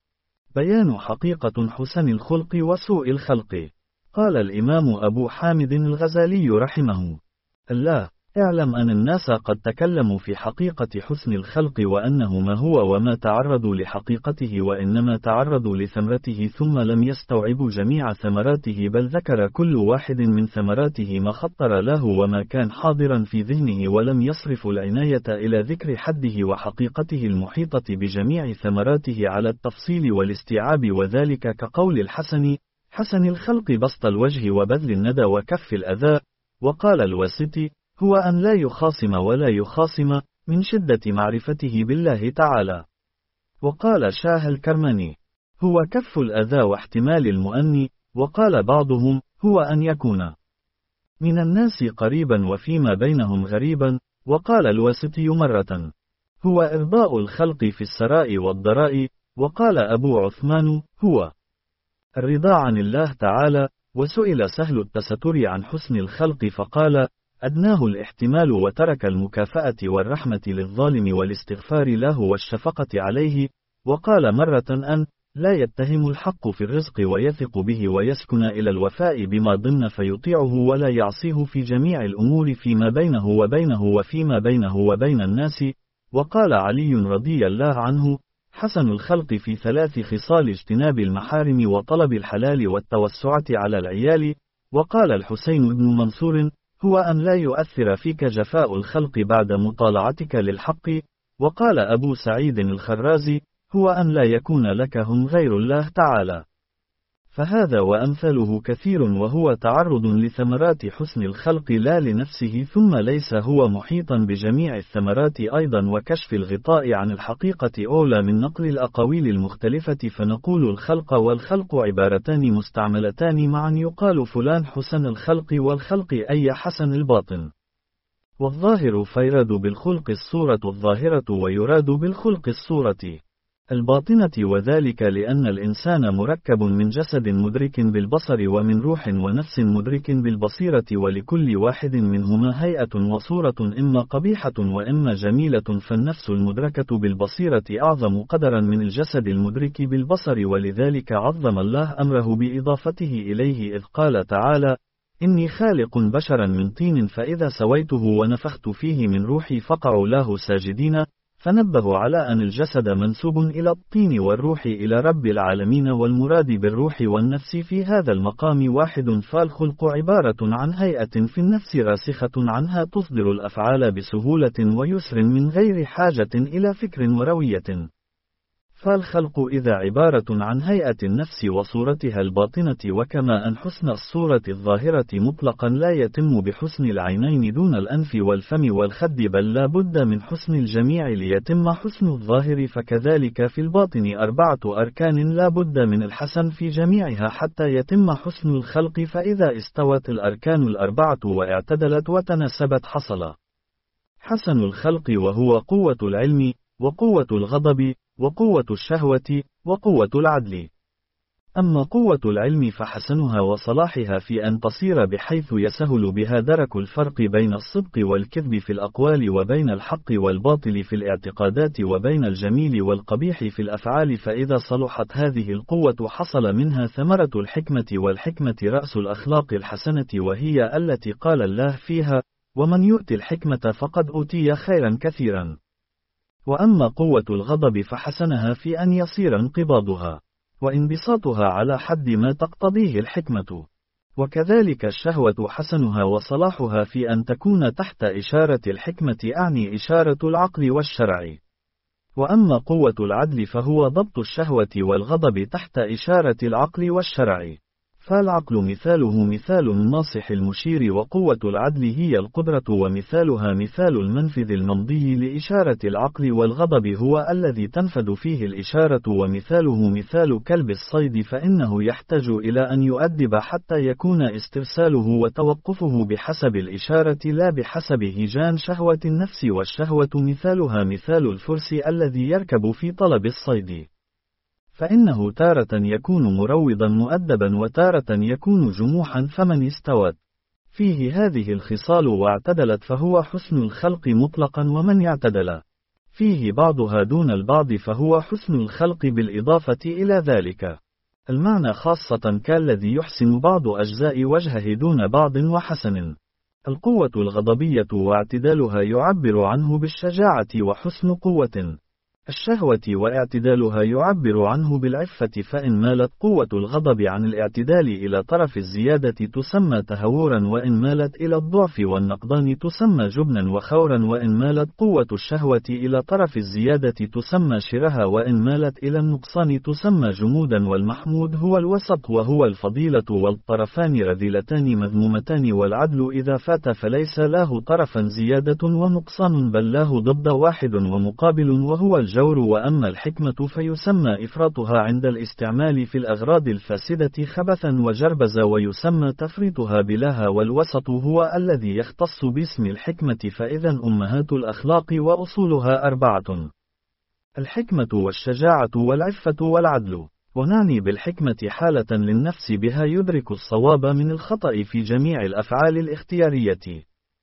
بيان حقيقة حسن الخلق وسوء الخلق. قال الإمام أبو حامد الغزالي رحمه الله: اعلم أن الناس قد تكلموا في حقيقة حسن الخلق وأنه ما هو وما تعرضوا لحقيقته، وإنما تعرضوا لثمرته ثم لم يستوعبوا جميع ثمراته، بل ذكر كل واحد من ثمراته ما خطر له وما كان حاضرا في ذهنه، ولم يصرف العناية إلى ذكر حده وحقيقته المحيطة بجميع ثمراته على التفصيل والاستيعاب، وذلك كقول الحسن: حسن الخلق بسط الوجه وبذل الندى وكف الأذى. وقال الواسطي: هو أن لا يخاصم ولا يخاصم، من شدة معرفته بالله تعالى. وقال شاه الكرماني: هو كف الأذى واحتمال المؤني. وقال بعضهم: هو أن يكون من الناس قريبا وفيما بينهم غريبا. وقال الواسطي مرة: هو إرضاء الخلق في السراء والضراء. وقال أبو عثمان: هو الرضا عن الله تعالى. وسئل سهل التستر عن حسن الخلق فقال: أدناه الاحتمال، وترك المكافأة والرحمة للظالم والاستغفار له والشفقة عليه. وقال مرة: أن لا يتهم الحق في الرزق ويثق به ويسكن إلى الوفاء بما ضمن فيطيعه ولا يعصيه في جميع الأمور فيما بينه وبينه وفيما بينه وبين الناس. وقال علي رضي الله عنه: حسن الخلق في ثلاث خصال: اجتناب المحارم وطلب الحلال والتوسعة على العيال. وقال الحسين بن منصور: هو أن لا يؤثر فيك جفاء الخلق بعد مطالعتك للحق. وقال أبو سعيد الخرازي: هو أن لا يكون لك هم غير الله تعالى. فهذا وأمثاله كثير، وهو تعرض لثمرات حسن الخلق لا لنفسه، ثم ليس هو محيطا بجميع الثمرات أيضا، وكشف الغطاء عن الحقيقة أولى من نقل الأقاويل المختلفة. فنقول الخلق والخلق عبارتان مستعملتان معا، يقال فلان حسن الخلق والخلق أي حسن الباطن. والظاهر فيراد بالخلق الصورة الظاهرة، ويراد بالخلق الصورة الباطنة، وذلك لأن الإنسان مركب من جسد مدرك بالبصر ومن روح ونفس مدرك بالبصيرة، ولكل واحد منهما هيئة وصورة إما قبيحة وإما جميلة، فالنفس المدركة بالبصيرة أعظم قدرا من الجسد المدرك بالبصر، ولذلك عظم الله أمره بإضافته إليه، إذ قال تعالى: إني خالق بشرا من طين فإذا سويته ونفخت فيه من روحي فقعوا له ساجدين. فنبه على أن الجسد منسوب إلى الطين والروح إلى رب العالمين، والمراد بالروح والنفس في هذا المقام واحد، فالخلق عبارة عن هيئة في النفس راسخة عنها تصدر الأفعال بسهولة ويسر من غير حاجة إلى فكر وروية. فالخلق إذا عبارة عن هيئة النفس وصورتها الباطنة، وكما أن حسن الصورة الظاهرة مطلقا لا يتم بحسن العينين دون الأنف والفم والخد، بل لا بد من حسن الجميع ليتم حسن الظاهر، فكذلك في الباطن أربعة أركان لا بد من الحسن في جميعها حتى يتم حسن الخلق، فإذا استوت الأركان الأربعة واعتدلت وتناسبت حصل حسن الخلق، وهو قوة العلم، وقوة الغضب، وقوة الشهوة، وقوة العدل. أما قوة العلم فحسنها وصلاحها في أن تصير بحيث يسهل بها درك الفرق بين الصدق والكذب في الأقوال، وبين الحق والباطل في الاعتقادات، وبين الجميل والقبيح في الأفعال، فإذا صلحت هذه القوة حصل منها ثمرة الحكمة، والحكمة رأس الأخلاق الحسنة، وهي التي قال الله فيها: ومن يؤت الحكمة فقد أوتي خيرا كثيرا. وأما قوة الغضب فحسنها في أن يصير انقباضها وانبساطها على حد ما تقتضيه الحكمة. وكذلك الشهوة حسنها وصلاحها في أن تكون تحت إشارة الحكمة، أعني إشارة العقل والشرع. وأما قوة العدل فهو ضبط الشهوة والغضب تحت إشارة العقل والشرع. فالعقل مثاله مثال الناصح المشير، وقوة العدل هي القدرة، ومثالها مثال المنفذ الممضي لإشارة العقل، والغضب هو الذي تنفذ فيه الإشارة، ومثاله مثال كلب الصيد، فإنه يحتاج إلى أن يؤدب حتى يكون استرساله وتوقفه بحسب الإشارة لا بحسب هجان شهوة النفس، والشهوة مثالها مثال الفرس الذي يركب في طلب الصيد، فإنه تارة يكون مروضا مؤدبا وتارة يكون جموحا، فمن استوت فيه هذه الخصال واعتدلت فهو حسن الخلق مطلقا، ومن يعتدل فيه بعضها دون البعض فهو حسن الخلق بالإضافة إلى ذلك المعنى، خاصة كالذي يحسن بعض أجزاء وجهه دون بعض وحسن. القوة الغضبية واعتدالها يعبر عنه بالشجاعة وحسن قوة الشهوة، واعتدالها يعبر عنه بالعفة، فإن مالت قوة الغضب عن الاعتدال إلى طرف الزيادة تسمى تهورا، وإن مالت إلى الضعف والنقضان تسمى جبنا وخورا، وإن مالت قوة الشهوة إلى طرف الزيادة تسمى شرها، وإن مالت إلى النقصان تسمى جمودا. والمحمود هو الوسط وهو الفضيلة، والطرفان رذيلتان مذمومتان، والعدل إذا فات فليس له طرفا زيادة ونقصان، بل له ضد واحد ومقابل وهو الجور. وأما الحكمة فيسمى إفراطها عند الاستعمال في الأغراض الفاسدة خبثا وجربزا، ويسمى تفريطها بلاها. والوسط هو الذي يختص باسم الحكمة، فإذا أمهات الأخلاق وأصولها أربعة: الحكمة والشجاعة والعفة والعدل. ونعني بالحكمة حالة للنفس بها يدرك الصواب من الخطأ في جميع الأفعال الاختيارية.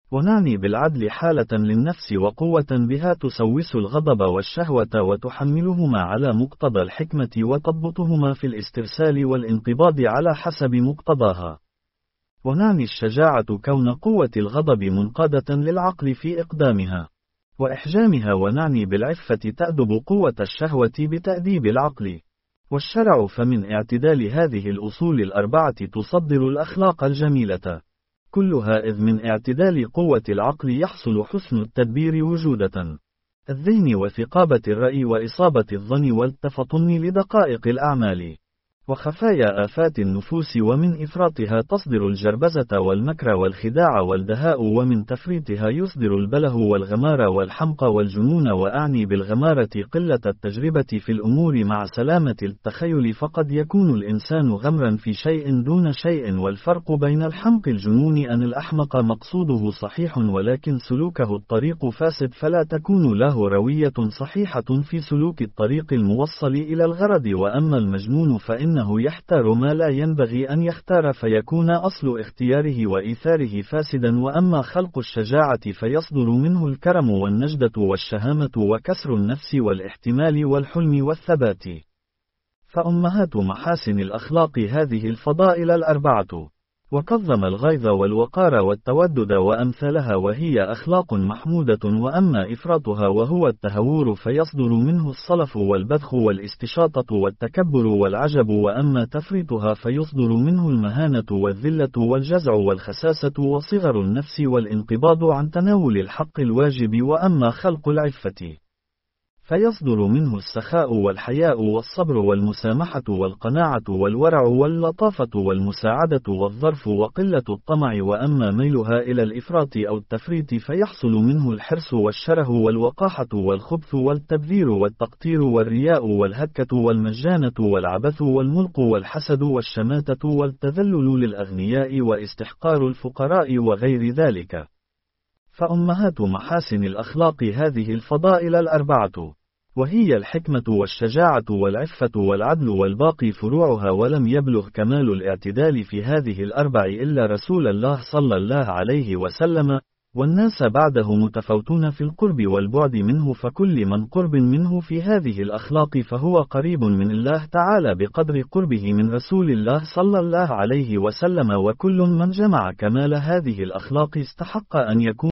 ونعني بالعدل حالة للنفس وقوة بها تسوس الغضب والشهوة وتحملهما على مقتضى الحكمة وتضبطهما في الاسترسال والانقباض على حسب مقتضاها. ونعني الشجاعة كون قوة الغضب منقادة للعقل في إقدامها وإحجامها. ونعني بالعفة تأدب قوة الشهوة بتأديب العقل. والشرع فمن اعتدال هذه الأصول الأربعة تصدر الأخلاق الجميلة كلها، إذ من اعتدال قوة العقل يحصل حسن التدبير وجودة الذهن وثقابة الرأي وإصابة الظن والتفطن لدقائق الأعمال وخفايا آفات النفوس. ومن إفراطها تصدر الجربزة والمكر والخداع والدهاء، ومن تفريطها يصدر البله والغمار والحمق والجنون. وأعني بالغمارة قلة التجربة في الأمور مع سلامة التخيل، فقد يكون الإنسان غمرا في شيء دون شيء. والفرق بين الحمق الجنون أن الأحمق مقصوده صحيح ولكن سلوكه الطريق فاسد، فلا تكون له روية صحيحة في سلوك الطريق الموصل إلى الغرض. وأما المجنون فإن إنه يختار ما لا ينبغي أن يختار، فيكون أصل اختياره وإيثاره فاسدا. وأما خلق الشجاعة فيصدر منه الكرم والنجدة والشهامة وكسر النفس والاحتمال والحلم والثبات. فأمهات محاسن الأخلاق هذه الفضائل الأربعة، وكظم الغيظ والوقار والتودد وأمثالها، وهي أخلاق محمودة. وأما إفراطها وهو التهور فيصدر منه الصلف والبذخ والاستشاطة والتكبر والعجب. وأما تفريطها فيصدر منه المهانة والذلة والجزع والخساسة وصغر النفس والانقباض عن تناول الحق الواجب. وأما خلق العفة فيصدر منه السخاء والحياء والصبر والمسامحة والقناعة والورع واللطافة والمساعدة والظرف وقلة الطمع. وأما ميلها إلى الإفراط أو التفريط فيحصل منه الحرص والشره والوقاحة والخبث والتبذير والتقتير والرياء والهكة والمجانة والعبث والملق والحسد والشماتة والتذلل للأغنياء واستحقار الفقراء وغير ذلك. فأمهات محاسن الأخلاق هذه الفضائل الأربعة، وهي الحكمة والشجاعة والعفة والعدل، والباقي فروعها. ولم يبلغ كمال الاعتدال في هذه الأربع إلا رسول الله صلى الله عليه وسلم، والناس بعده متفاوتون في القرب والبعد منه، فكل من قرب منه في هذه الأخلاق فهو قريب من الله تعالى بقدر قربه من رسول الله صلى الله عليه وسلم. وكل من جمع كمال هذه الأخلاق استحق أن يكون